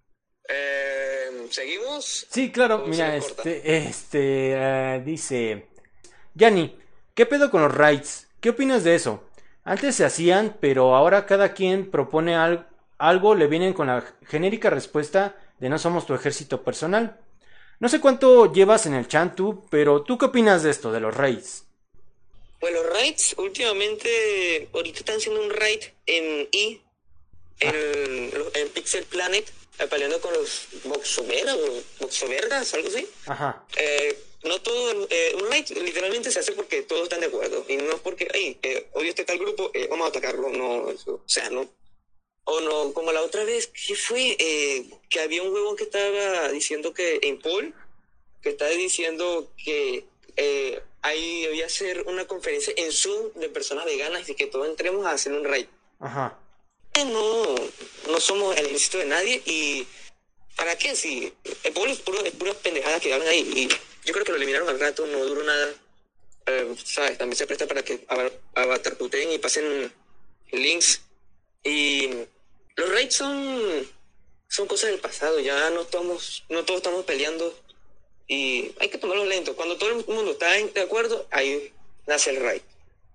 Eh, ¿Seguimos? Sí, claro. Mira, este, este uh, dice Yanni, ¿qué pedo con los raids? ¿Qué opinas de eso? Antes se hacían, pero ahora cada quien propone algo. Algo le vienen con la genérica respuesta de no somos tu ejército personal. No sé cuánto llevas en el chat tú, pero ¿tú qué opinas de esto, de los raids? Pues los raids, últimamente, ahorita están haciendo un raid en I, en, ah. en Pixel Planet, peleando con los boxoveras o boxovergas, algo así. Ajá. Eh, no todo, eh, un raid literalmente se hace porque todos están de acuerdo, y no porque, ay, eh, odio este tal grupo, eh, vamos a atacarlo, no, eso, o sea, no. O no, como la otra vez, ¿qué fue? Eh, que había un huevón que estaba diciendo que, en Paul, que estaba diciendo que eh, ahí debía hacer una conferencia en Zoom de personas veganas y que todos entremos a hacer un raid. Ajá. No, no somos el ejército de nadie y ¿para qué? Si el pueblo es puro, es pura pendejada que hablan ahí y yo creo que lo eliminaron al rato, no duró nada. Eh, ¿sabes? También se presta para que avatarputeen y pasen links. Y los raids son, son cosas del pasado, ya no estamos, no todos estamos peleando y hay que tomarlo lento. Cuando todo el mundo está de acuerdo, ahí nace el raid.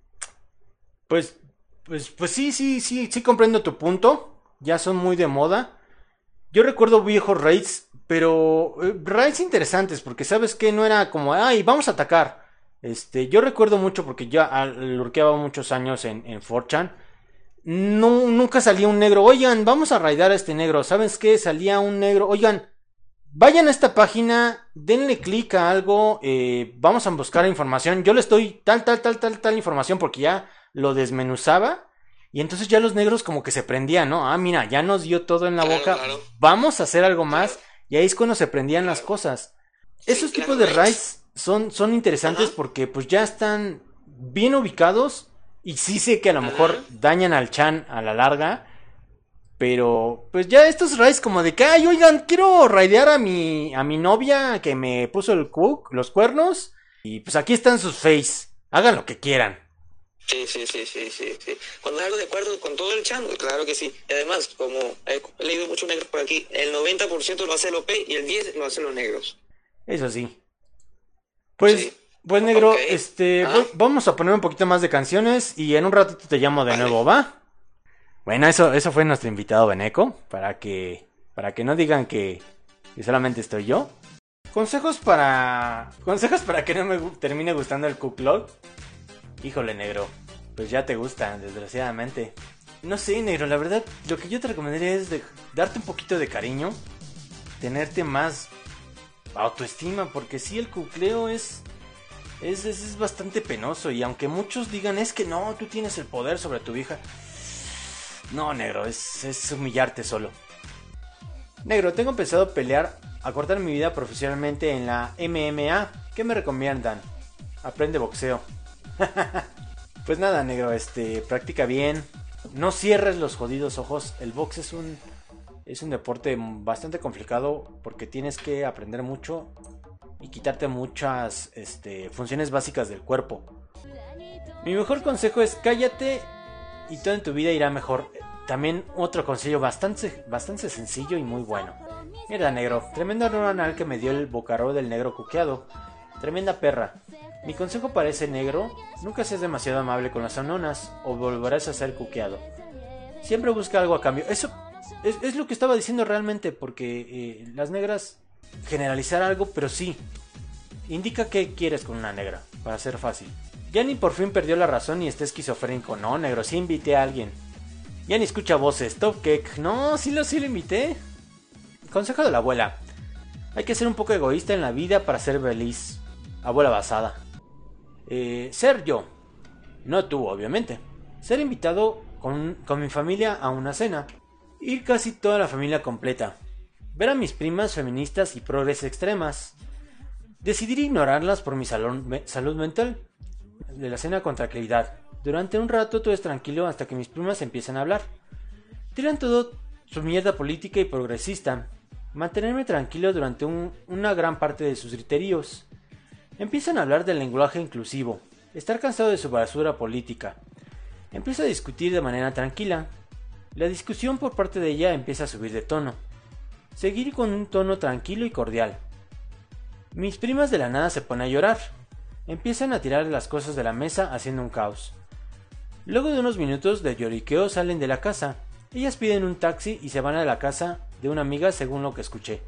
Pues, pues, pues sí, sí, sí, sí comprendo tu punto. Ya son muy de moda. Yo recuerdo viejos raids, pero eh, raids interesantes, porque sabes que no era como, ay, vamos a atacar. Este, yo recuerdo mucho porque ya lurkeaba muchos años en, en cuatro chan. no, nunca salía un negro. Oigan, vamos a raidar a este negro. ¿Sabes qué? Salía un negro. Oigan, vayan a esta página, denle clic a algo, eh, vamos a buscar información. Yo les doy tal, tal, tal, tal, tal información porque ya lo desmenuzaba. Y entonces ya los negros como que se prendían, ¿no? Ah, mira, ya nos dio todo en la Claro, boca. claro. Vamos a hacer algo más. Y ahí es cuando se prendían las cosas. Sí, Esos claro, tipos de raids. raids son, son interesantes Ajá. porque pues ya están bien ubicados. Y sí sé que a lo Ajá. mejor dañan al Chan a la larga. Pero pues ya estos raids como de que, ay, oigan, quiero raidear a mi, a mi novia que me puso el cook, los cuernos. Y pues aquí están sus face. Hagan lo que quieran. Sí, sí, sí, sí, sí, sí. Cuando algo de acuerdo con todo el chan, claro que sí. Y además, como he leído muchos negros por aquí, el noventa por ciento lo hace el O P y el diez por ciento lo hacen los negros. Eso sí. Pues, Sí. pues negro, Ok. este, Ajá. voy- vamos a poner un poquito más de canciones y en un ratito te llamo de Vale. nuevo, ¿va? Bueno, eso, eso fue nuestro invitado Beneco, para que, para que no digan que, que solamente estoy yo. Consejos para, consejos para que no me gu- termine gustando el Kuklog. Híjole, negro, pues ya te gusta, desgraciadamente. No sé, negro, la verdad, lo que yo te recomendaría es de darte un poquito de cariño, tenerte más autoestima, porque sí, el cucleo es, es, es, es bastante penoso. Y aunque muchos digan, es que no, tú tienes el poder sobre tu hija. No, negro, es, es humillarte solo. Negro, tengo pensado pelear, acortar mi vida profesionalmente en la M M A. ¿Qué me recomiendan? Aprende boxeo. Pues nada, negro, este, practica bien. No cierres los jodidos ojos. El box es un, es un deporte bastante complicado porque tienes que aprender mucho y quitarte muchas este, funciones básicas del cuerpo. Mi mejor consejo es cállate y todo en tu vida irá mejor. También otro consejo bastante, bastante sencillo y muy bueno. Mira, negro, tremenda neuronal que me dio el bocarro del negro cuqueado. Tremenda perra. Mi consejo para ese negro, nunca seas demasiado amable con las anonas o volverás a ser cuqueado. Siempre busca algo a cambio. Eso es, es lo que estaba diciendo realmente, porque eh, las negras, generalizar algo, pero sí. Indica qué quieres con una negra, para ser fácil. Yanni por fin perdió la razón y está esquizofrénico. No, negro, sí invité a alguien. Yanni escucha voces. Top Cake. No, sí lo, sí lo invité. Consejo de la abuela. Hay que ser un poco egoísta en la vida para ser feliz. Abuela basada. Eh, ser yo. No tú, obviamente. Ser invitado con, con mi familia a una cena. Ir casi toda la familia completa. Ver a mis primas feministas y progres extremas. Decidir ignorarlas por mi salón, me, salud mental. De la cena con tranquilidad. Durante un rato todo es tranquilo hasta que mis primas empiezan a hablar. Tiran todo su mierda política y progresista. Mantenerme tranquilo durante un, una gran parte de sus griteríos. Empiezan a hablar del lenguaje inclusivo. Estar cansado de su basura política. Empiezo a discutir de manera tranquila. La discusión por parte de ella empieza a subir de tono. Seguir con un tono tranquilo y cordial. Mis primas de la nada se ponen a llorar. Empiezan a tirar las cosas de la mesa haciendo un caos. Luego de unos minutos de lloriqueo salen de la casa. Ellas piden un taxi y se van a la casa de una amiga según lo que escuché.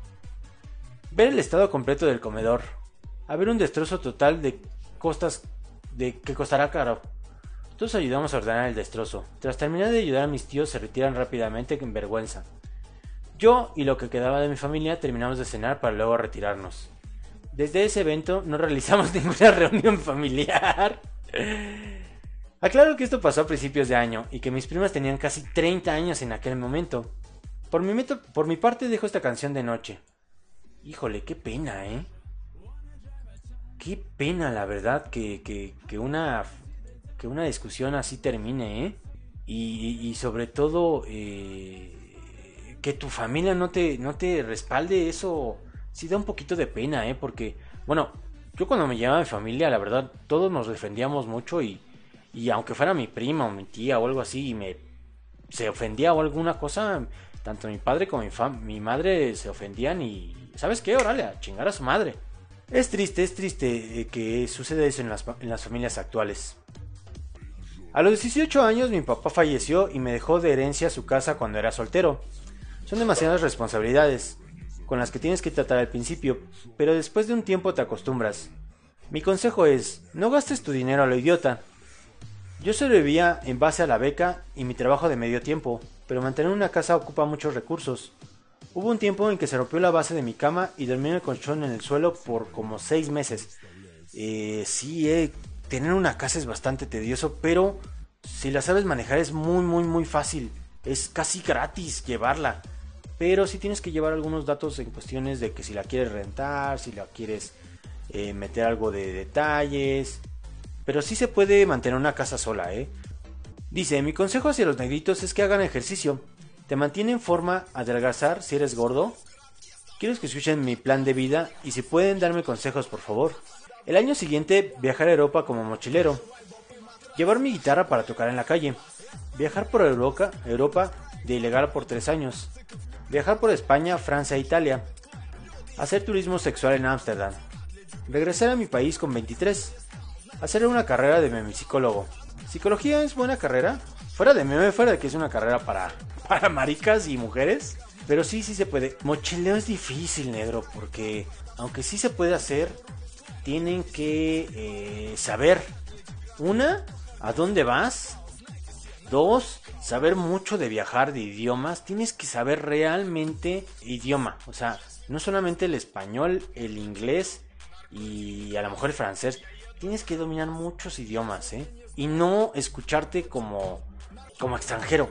Ver el estado completo del comedor. Haber un destrozo total de costas de que costará caro. Todos ayudamos a ordenar el destrozo. Tras terminar de ayudar a mis tíos se retiran rápidamente en vergüenza. Yo y lo que quedaba de mi familia terminamos de cenar para luego retirarnos. Desde ese evento no realizamos ninguna reunión familiar. Aclaro que esto pasó a principios de año y que mis primas tenían casi treinta años en aquel momento. Por mi, meto, por mi parte dejo esta canción de noche. Híjole, qué pena, ¿eh? Qué pena, la verdad, que, que, que, una, que una discusión así termine, ¿eh? Y, y sobre todo, eh, que tu familia no te, no te respalde, eso sí da un poquito de pena, ¿eh? Porque, bueno, yo cuando me llevaba mi familia, la verdad, todos nos defendíamos mucho y, y aunque fuera mi prima o mi tía o algo así y me se ofendía o alguna cosa, tanto mi padre como mi, fam- mi madre se ofendían y, ¿sabes qué? Órale, a chingar a su madre. Es triste, es triste eh, que suceda eso en las, en las familias actuales. A los dieciocho años mi papá falleció y me dejó de herencia su casa cuando era soltero. Son demasiadas responsabilidades, con las que tienes que tratar al principio, pero después de un tiempo te acostumbras. Mi consejo es, no gastes tu dinero a lo idiota. Yo sobrevivía en base a la beca y mi trabajo de medio tiempo, pero mantener una casa ocupa muchos recursos. Hubo un tiempo en que se rompió la base de mi cama y dormí en el colchón en el suelo por como seis meses. Eh, sí, eh, tener una casa es bastante tedioso, pero si la sabes manejar es muy muy muy fácil. Es casi gratis llevarla. Pero sí tienes que llevar algunos datos en cuestiones de que si la quieres rentar, si la quieres eh, meter algo de detalles. Pero sí se puede mantener una casa sola, ¿eh? Dice, mi consejo hacia los negritos es que hagan ejercicio. Te mantiene en forma, adelgazar si eres gordo. Quiero que escuchen mi plan de vida y si pueden darme consejos, por favor. El año siguiente, viajar a Europa como mochilero. Llevar mi guitarra para tocar en la calle. Viajar por Europa, Europa de ilegal por tres años. Viajar por España, Francia e Italia. Hacer turismo sexual en Ámsterdam. Regresar a mi país con veintitrés. Hacer una carrera de memipsicólogo. ¿Psicología es buena carrera? Fuera de meme, fuera de que es una carrera para, para maricas y mujeres. Pero sí, sí se puede. Mochileo es difícil, negro, porque aunque sí se puede hacer, tienen que eh, saber. Una, ¿a dónde vas? Dos, saber mucho de viajar, de idiomas. Tienes que saber realmente idioma. O sea, no solamente el español, el inglés y a lo mejor el francés. Tienes que dominar muchos idiomas, ¿eh? Y no escucharte como, como extranjero.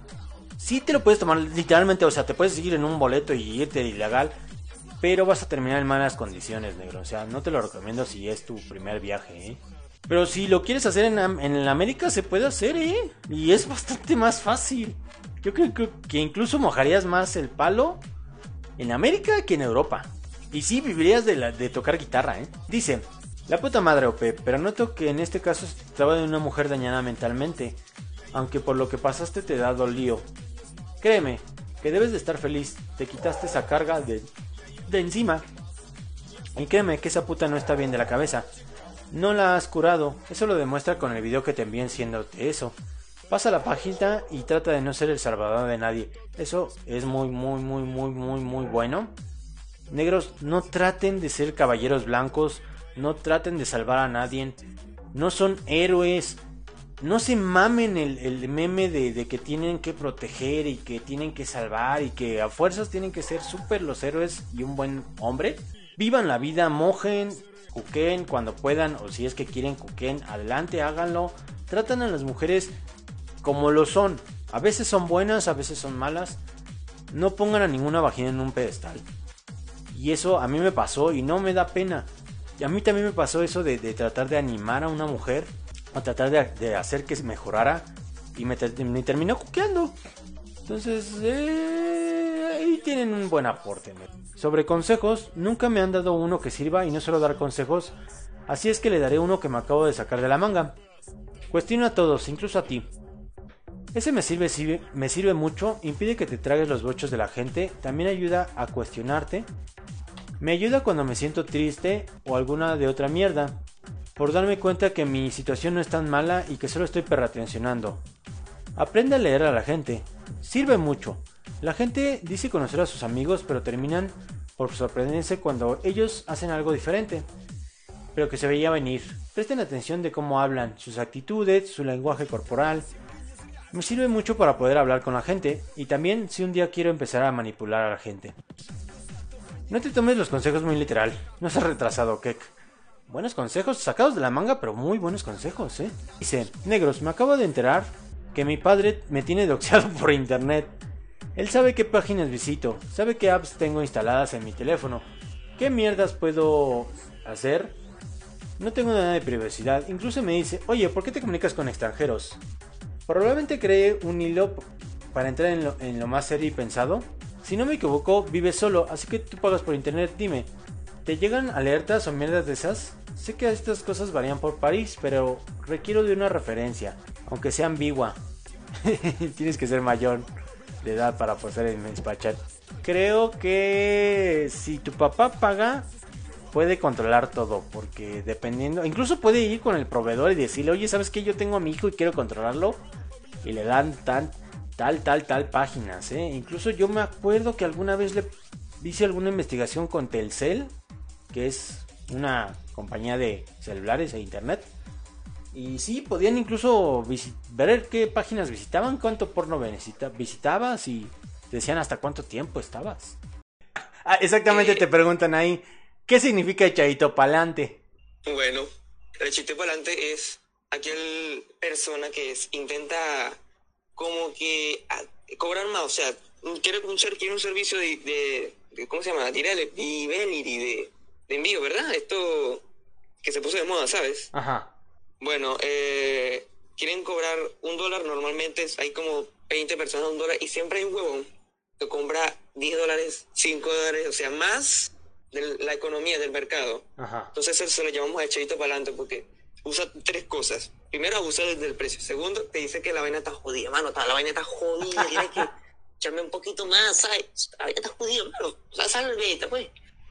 Sí te lo puedes tomar literalmente, o sea, te puedes seguir en un boleto y irte de ilegal, pero vas a terminar en malas condiciones, negro. O sea, no te lo recomiendo si es tu primer viaje, ¿eh? Pero si lo quieres hacer en, en América, se puede hacer, ¿eh? Y es bastante más fácil. Yo creo que, que incluso mojarías más el palo en América que en Europa. Y sí, vivirías de, la, de tocar guitarra, ¿eh? Dice... La puta madre, O P, pero noto que en este caso se trataba de una mujer dañada mentalmente, aunque por lo que pasaste te da dolío. Créeme, que debes de estar feliz, te quitaste esa carga de, de encima. Y créeme que esa puta no está bien de la cabeza. No la has curado, eso lo demuestra con el video que te envían siéndote eso. Pasa la página y trata de no ser el salvador de nadie. Eso es muy, muy, muy, muy, muy, muy bueno. Negros, no traten de ser caballeros blancos. No traten de salvar a nadie. No son héroes. No se mamen el, el meme de, de que tienen que proteger y que tienen que salvar y que a fuerzas tienen que ser súper los héroes y un buen hombre. Vivan la vida, mojen, cuquen cuando puedan, o si es que quieren cuquen, adelante, háganlo. Tratan a las mujeres como lo son. A veces son buenas, a veces son malas. No pongan a ninguna vagina en un pedestal. Y eso a mí me pasó y no me da pena. Y a mí también me pasó eso de, de tratar de animar a una mujer, o tratar de, de hacer que se mejorara, y me, me terminó cuqueando. Entonces, eh, ahí tienen un buen aporte. Sobre consejos, nunca me han dado uno que sirva y no suelo dar consejos, así es que le daré uno que me acabo de sacar de la manga. Cuestiono a todos, incluso a ti. Ese me sirve, sirve, me sirve mucho, impide que te tragues los bochos de la gente, también ayuda a cuestionarte. Me ayuda cuando me siento triste o alguna de otra mierda, por darme cuenta que mi situación no es tan mala y que solo estoy perratensionando. Aprende a leer a la gente, sirve mucho. La gente dice conocer a sus amigos, pero terminan por sorprenderse cuando ellos hacen algo diferente, pero que se veía venir. Presten atención de cómo hablan, sus actitudes, su lenguaje corporal. Me sirve mucho para poder hablar con la gente, y también si un día quiero empezar a manipular a la gente. No te tomes los consejos muy literal. No seas retrasado, Kek. Buenos consejos, sacados de la manga, pero muy buenos consejos, ¿eh? Dice, negros, me acabo de enterar que mi padre me tiene doxeado por internet. Él sabe qué páginas visito, sabe qué apps tengo instaladas en mi teléfono. ¿Qué mierdas puedo hacer? No tengo nada de privacidad. Incluso me dice, oye, ¿por qué te comunicas con extranjeros? Probablemente creé un hilo para entrar en lo, en lo más serio y pensado. Si no me equivoco, vives solo, así que tú pagas por internet. Dime, ¿te llegan alertas o mierdas de esas? Sé que estas cosas varían por país, pero requiero de una referencia, aunque sea ambigua. Tienes que ser mayor de edad para poder despachar. Creo que si tu papá paga, puede controlar todo, porque dependiendo, incluso puede ir con el proveedor y decirle, oye, ¿sabes qué? Yo tengo a mi hijo y quiero controlarlo, y le dan tan... tal, tal, tal páginas, ¿eh? Incluso yo me acuerdo que alguna vez le hice alguna investigación con Telcel, que es una compañía de celulares e internet, Y sí, podían incluso visi- ver qué páginas visitaban, cuánto porno visita- visitabas y decían hasta cuánto tiempo estabas. Ah, exactamente, Eh, te preguntan ahí, ¿qué significa echadito pa'lante? Bueno, el echito para adelante es aquel persona que es, intenta como que a- cobrar más, o sea, quiere un, ser, quiere un servicio de, de, de- ¿cómo se llama? Diré, de delivery, de, de envío, ¿verdad? Esto que se puso de moda, ¿sabes? Ajá. Bueno, eh, quieren cobrar un dólar, normalmente hay como veinte personas a un dólar y siempre hay un huevón que compra diez dólares, cinco dólares, o sea, más de la economía del mercado. Ajá. Entonces eso se lo llamamos echadito para adelante porque usa tres cosas. Primero, abusa del, del precio. Segundo, te dice que la vaina está jodida, mano, ta- la vaina está jodida, tienes que echarme un poquito más, ¿sabes? La vaina está jodida, mano, o sea, salveta, pues.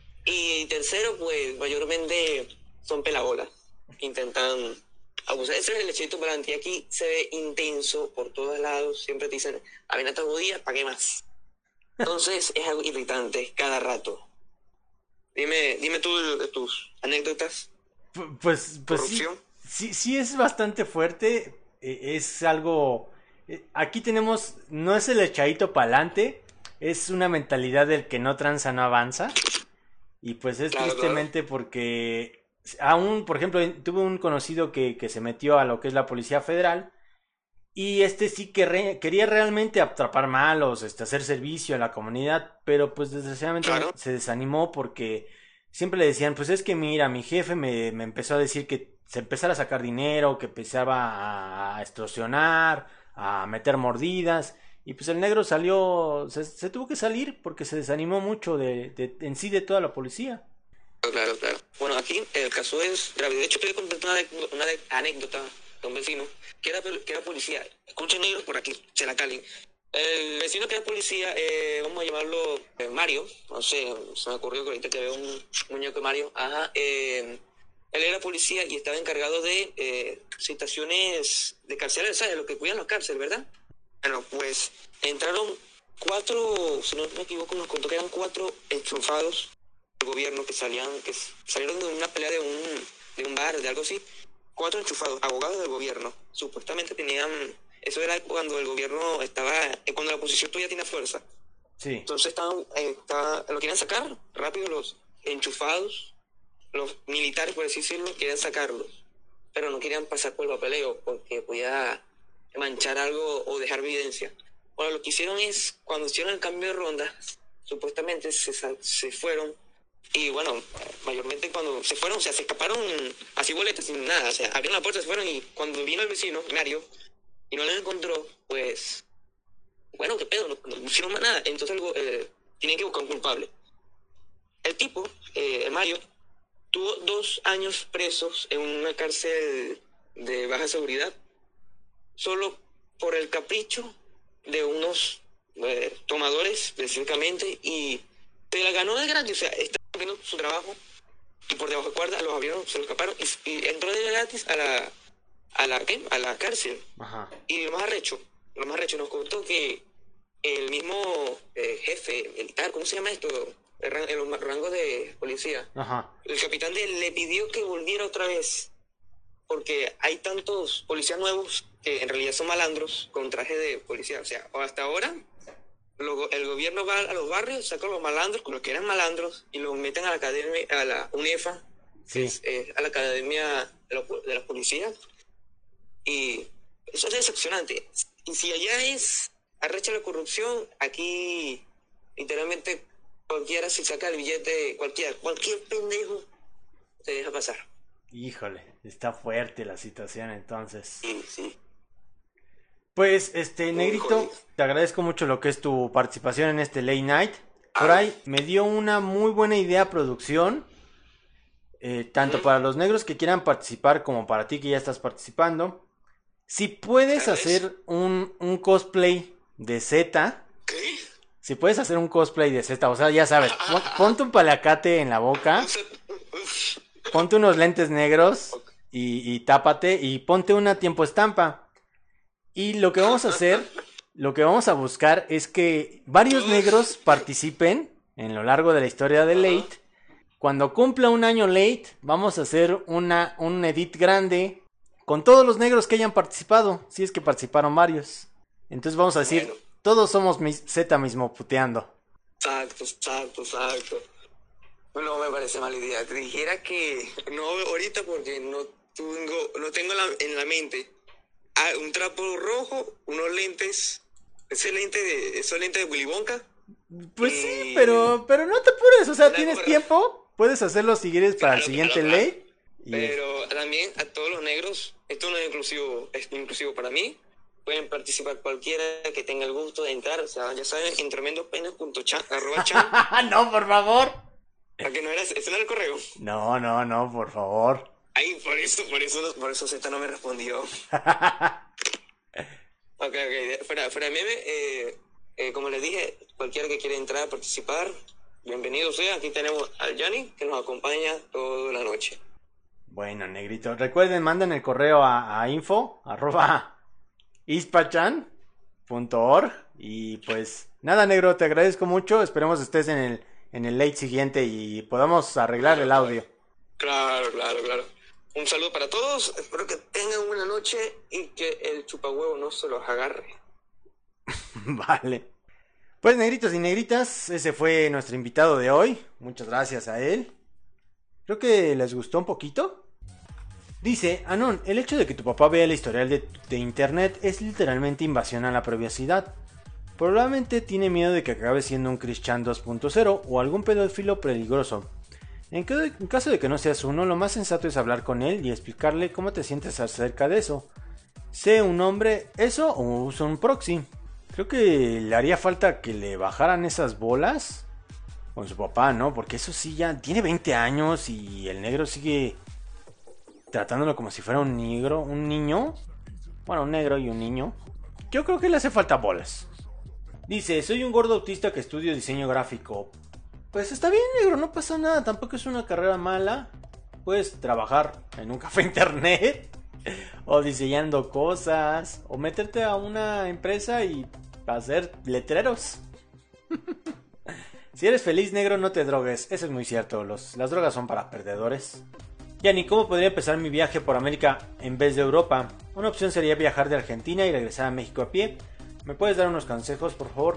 Y tercero, pues, mayormente son pelabolas. Intentan abusar. Ese es el echadito para adelante. Y aquí se ve intenso por todos lados. Siempre te dicen, la vaina está jodida, ¿para qué más? Entonces es algo irritante cada rato. Dime, dime tú de, de tus anécdotas. Pu- Pues, pues sí, Corrupción. sí, sí es bastante fuerte. eh, Es algo. eh, Aquí tenemos. No es el echadito pa'lante. Es una mentalidad del que no tranza, no avanza. Y pues es Claro, tristemente porque. Aún, por ejemplo, tuve un conocido que, que se metió a lo que es la Policía Federal. Y este sí que re- quería realmente atrapar malos, este, hacer servicio a la comunidad, pero pues desgraciadamente Claro. se desanimó porque siempre le decían, pues es que mira, mi jefe me, me empezó a decir que se empezara a sacar dinero, que empezaba a extorsionar, a meter mordidas, y pues el negro salió, se, se tuvo que salir porque se desanimó mucho de, de- en sí de toda la policía. Claro, claro. Bueno, aquí el caso es grave. De hecho, te voy a contar una, ane- una ane- anécdota de un vecino que era, que era policía. Escuchen negros por aquí, se la calen. El vecino que era policía, eh, vamos a llamarlo eh, Mario. No sé, se me ocurrió que ahorita que veo un muñeco de Mario. Ajá. eh, él era policía y estaba encargado de eh, citaciones de carcelarios, ¿sabes? Los que cuidan las cárceles, ¿verdad? Bueno, pues entraron cuatro, si no me equivoco, nos contó que eran cuatro enchufados del gobierno que salían, que s- salieron de una pelea de un, de un bar, de algo así. Cuatro enchufados, abogados del gobierno. Supuestamente tenían, eso era cuando el gobierno estaba, eh, cuando la oposición todavía tiene fuerza. Sí. Entonces estaban, eh, estaba- lo querían sacar rápido los enchufados, los militares, por así decirlo, querían sacarlos. Pero no querían pasar por el papeleo porque podía manchar algo o dejar evidencia. Bueno, lo que hicieron es, cuando hicieron el cambio de ronda, supuestamente se, sal- se fueron. Y bueno, mayormente cuando se fueron, o sea, se escaparon así boletas, sin nada. O sea, abrieron la puerta, se fueron y cuando vino el vecino, Mario, y no les encontró, pues, bueno, qué pedo, no, no hicieron más nada. Entonces el go- eh, tienen que buscar un culpable. El tipo, eh, el Mario, tuvo dos años presos en una cárcel de baja seguridad, solo por el capricho de unos eh, tomadores, específicamente, y se la ganó de gratis. O sea, estaba haciendo su trabajo y por debajo de cuerda los abrieron, se los escaparon y, y entró de gratis a la, a la, ¿qué? A la cárcel. Ajá. Y lo más arrecho, lo más arrecho nos contó que el mismo eh, jefe militar, ¿cómo se llama esto? El, ran- el rango de policía. Ajá. El capitán de él le pidió que volviera otra vez porque hay tantos policías nuevos que en realidad son malandros con traje de policía. O sea, hasta ahora lo- el gobierno va a los barrios, saca a los malandros, con los que eran malandros, y los meten a la academia, a la UNEFA, Sí. es, eh, a la academia de, los, de las policías. Y eso es decepcionante. Y si allá es arrecha la corrupción, aquí literalmente cualquiera se saca el billete, cualquiera, cualquier pendejo se deja pasar. Híjole, está fuerte la situación entonces. Sí, sí. Pues, este, Muy Negrito, jodido. te agradezco mucho lo que es tu participación en este Late Night. Por ahí me dio una muy buena idea producción, eh, tanto para los negros que quieran participar como para ti que ya estás participando. Si puedes ¿Sabes? hacer un, un cosplay de Z, ¿Qué? si puedes hacer un cosplay de Z, o sea, ya sabes, pon- ponte un palacate en la boca, ponte unos lentes negros y, y tápate y ponte una tiempo estampa. Y lo que vamos a hacer, lo que vamos a buscar es que varios negros participen en lo largo de la historia de Late. Cuando cumpla un año Late, vamos a hacer una, un edit grande con todos los negros que hayan participado, si es que participaron varios. Entonces vamos a decir, Bueno. todos somos mis, Z mismo puteando. Exacto, exacto, exacto. No me parece mala idea. Te dijera que no ahorita porque no tengo, no tengo la- en la mente ah, un trapo rojo, unos lentes, ese lente de, esos lentes de Willy Wonka. Pues Y- sí, pero, pero no te apures, o sea, Una tienes gorra. tiempo, puedes hacerlo si quieres para el Claro, siguiente claro, claro. ley. Y- Pero también a todos los negros, esto no es inclusivo, es inclusivo para mí. Pueden participar cualquiera que tenga el gusto de entrar, o sea, ya saben, en tremendopenes.chat, arroba chat, no, por favor. para que no era, ese no era el correo. No, no, no, por favor. Ay, por eso, por eso, no- por eso Z no me respondió. Ok, ok, fuera, fuera de meme, eh, eh, como les dije, cualquiera que quiera entrar a participar, bienvenido sea. Aquí tenemos al Yanni, que nos acompaña toda la noche. Bueno, negrito, recuerden, manden el correo a, a info, arroba ispachan punto org. Y pues, nada, negro, te agradezco mucho. Esperemos estés en el, en el late siguiente y podamos arreglar el audio. Claro, claro, claro. Un saludo para todos, espero que tengan buena noche y que el chupahuevo no se los agarre. Vale. Pues, negritos y negritas, ese fue nuestro invitado de hoy. Muchas gracias a él. Creo que les gustó un poquito. Dice, Anon, el hecho de que tu papá vea el historial de, de internet es literalmente invasión a la privacidad. Probablemente tiene miedo de que acabe siendo un Christian dos punto cero o algún pedófilo peligroso. En, que, en caso de que no seas uno, lo más sensato es hablar con él y explicarle cómo te sientes acerca de eso. Sé un hombre, eso o usa un proxy. Creo que le haría falta que le bajaran esas bolas con su papá, ¿no? Porque eso sí ya tiene veinte años y el negro sigue tratándolo como si fuera un negro, un niño. Bueno, un negro y un niño. Yo creo que le hace falta bolas. Dice, soy un gordo autista que estudio diseño gráfico. Pues está bien, negro, no pasa nada. Tampoco es una carrera mala. Puedes trabajar en un café internet o diseñando cosas o meterte a una empresa y hacer letreros. Si eres feliz, negro, no te drogues. Eso es muy cierto. Los, las drogas son para perdedores. Yani, ¿cómo podría empezar mi viaje por América en vez de Europa? Una opción sería viajar de Argentina y regresar a México a pie. ¿Me puedes dar unos consejos, por favor?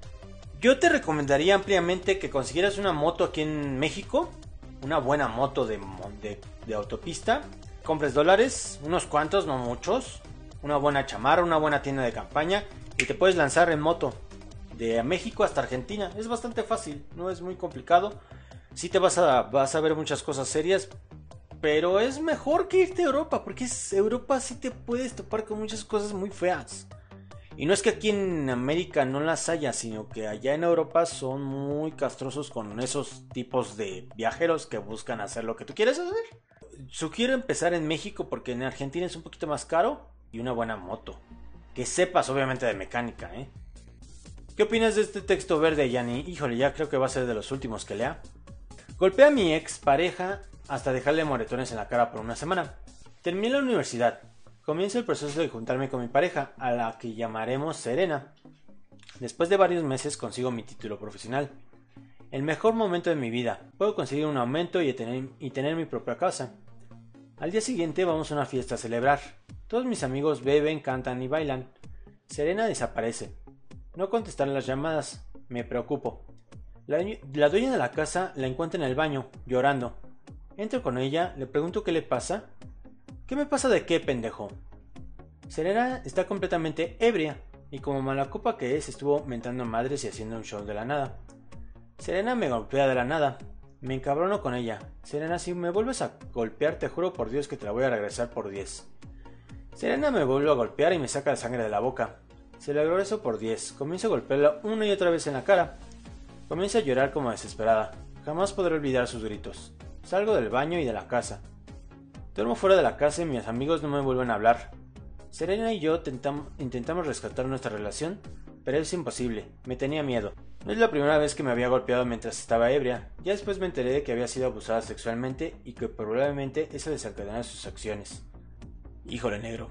Yo te recomendaría ampliamente que consiguieras una moto aquí en México. Una buena moto de, de, de autopista. Compres dólares, unos cuantos, no muchos. Una buena chamarra, una buena tienda de campaña. Y te puedes lanzar en moto de México hasta Argentina. Es bastante fácil, no es muy complicado. Sí te vas a, vas a ver muchas cosas serias, pero es mejor que irte a Europa, porque es, Europa sí te puedes topar con muchas cosas muy feas. Y no es que aquí en América no las haya, sino que allá en Europa son muy castrosos con esos tipos de viajeros que buscan hacer lo que tú quieres hacer. Sugiero empezar en México porque en Argentina es un poquito más caro y una buena moto. Que sepas obviamente de mecánica, ¿eh? ¿Qué opinas de este texto verde, Yanni? Híjole, ya creo que va a ser de los últimos que lea. Golpeé a mi ex pareja hasta dejarle moretones en la cara por una semana. Terminé la universidad. Comienzo el proceso de juntarme con mi pareja, a la que llamaremos Serena. Después de varios meses consigo mi título profesional. El mejor momento de mi vida. Puedo conseguir un aumento y tener, y tener mi propia casa. Al día siguiente vamos a una fiesta a celebrar. Todos mis amigos beben, cantan y bailan. Serena desaparece. No contestar las llamadas. Me preocupo. La, la dueña de la casa la encuentra en el baño, llorando. Entro con ella, le pregunto qué le pasa. ¿Qué me pasa de qué, pendejo? Serena está completamente ebria, y como mala copa que es, estuvo mentando madres y haciendo un show de la nada. Serena me golpea de la nada. Me encabrono con ella. Serena, si me vuelves a golpear, te juro por Dios que te la voy a regresar por diez. Serena me vuelve a golpear y me saca la sangre de la boca. Se la regreso por diez. Comienzo a golpearla una y otra vez en la cara. Comienza a llorar como desesperada. Jamás podré olvidar sus gritos. Salgo del baño y de la casa. Duermo fuera de la casa y mis amigos no me vuelven a hablar. Serena y yo tentam- intentamos rescatar nuestra relación, pero es imposible. Me tenía miedo. No es la primera vez que me había golpeado mientras estaba ebria. Ya después me enteré de que había sido abusada sexualmente y que probablemente eso desencadenara sus acciones. Híjole, negro.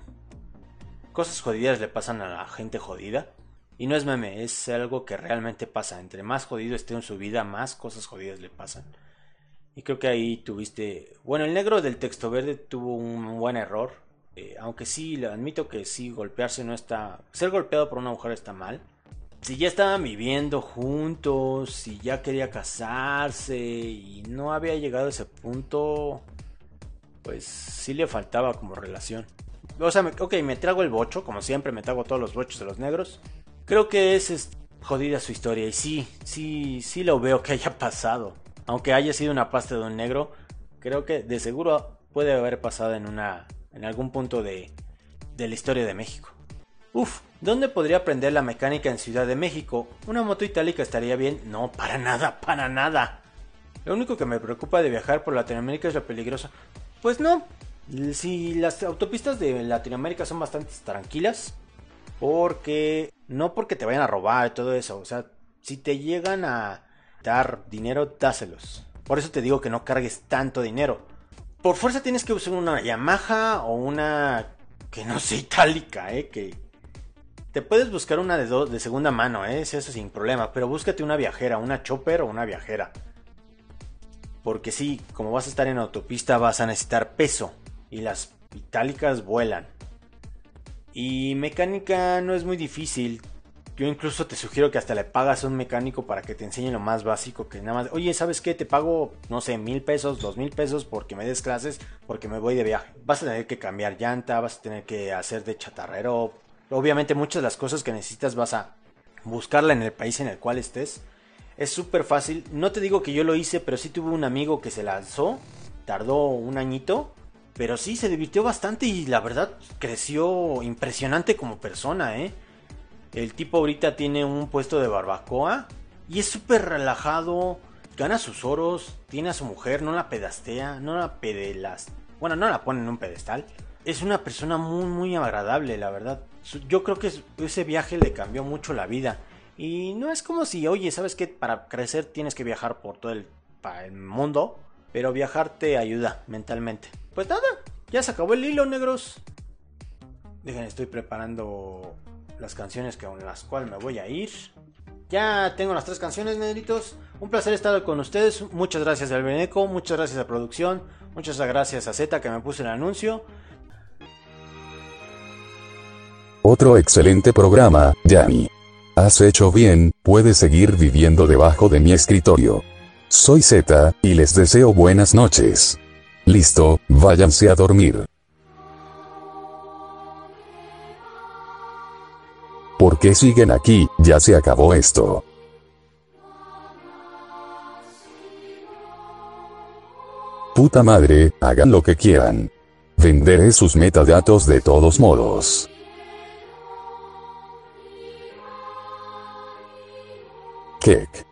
Cosas jodidas le pasan a la gente jodida. Y no es meme, es algo que realmente pasa. Entre más jodido esté en su vida, más cosas jodidas le pasan. Y creo que ahí tuviste... Bueno, el negro del texto verde tuvo un buen error. Eh, aunque sí, le admito que sí, golpearse no está... Ser golpeado por una mujer está mal. Si ya estaban viviendo juntos, si ya quería casarse y no había llegado a ese punto, pues sí le faltaba como relación. O sea, me, ok, me trago el bocho, como siempre me trago todos los bochos de los negros. Creo que es, es jodida su historia y sí, sí, sí lo veo que haya pasado. Aunque haya sido una pasta de un negro, creo que de seguro puede haber pasado en una... en algún punto de, de la historia de México. Uf, ¿dónde podría aprender la mecánica en Ciudad de México? ¿Una moto itálica estaría bien? No, para nada, para nada. Lo único que me preocupa de viajar por Latinoamérica es lo peligroso. Pues no, si las autopistas de Latinoamérica son bastante tranquilas, porque no porque te vayan a robar y todo eso, o sea, si te llegan a dar dinero, dáselos. Por eso te digo que no cargues tanto dinero. Por fuerza tienes que usar una Yamaha o una que no sea itálica, eh, que te puedes buscar una de dos de segunda mano, eh, eso sin problema, pero búscate una viajera, una chopper o una viajera. Porque sí, como vas a estar en autopista vas a necesitar peso y las itálicas vuelan. Y mecánica no es muy difícil. Yo incluso te sugiero que hasta le pagas a un mecánico para que te enseñe lo más básico, que nada más, oye, ¿sabes qué? Te pago, no sé, mil pesos, dos mil pesos porque me des clases, porque me voy de viaje. Vas a tener que cambiar llanta, vas a tener que hacer de chatarrero. Obviamente muchas de las cosas que necesitas vas a buscarla en el país en el cual estés. Es súper fácil. No te digo que yo lo hice, pero sí tuve un amigo que se lanzó. Tardó un añito, pero sí se divirtió bastante y la verdad creció impresionante como persona, ¿eh? El tipo ahorita tiene un puesto de barbacoa y es súper relajado, gana sus oros, tiene a su mujer, no la pedastea, no la pedelas, bueno, no la pone en un pedestal. Es una persona muy muy agradable, la verdad. Yo creo que ese viaje le cambió mucho la vida. Y no es como si, oye, ¿sabes qué? Para crecer tienes que viajar por todo el, el mundo, pero viajar te ayuda mentalmente. Pues nada, ya se acabó el hilo, negros. Dejen, estoy preparando las canciones con las cuales me voy a ir. Ya tengo las tres canciones, negritos. Un placer estar con ustedes. Muchas gracias al Beneco, muchas gracias a producción, muchas gracias a Z que me puso el anuncio. Otro excelente programa, Yanni. Has hecho bien, puedes seguir viviendo debajo de mi escritorio. Soy Z, y les deseo buenas noches. Listo, váyanse a dormir. ¿Por qué siguen aquí? Ya se acabó esto. Puta madre, hagan lo que quieran. Venderé sus metadatos de todos modos. Kick.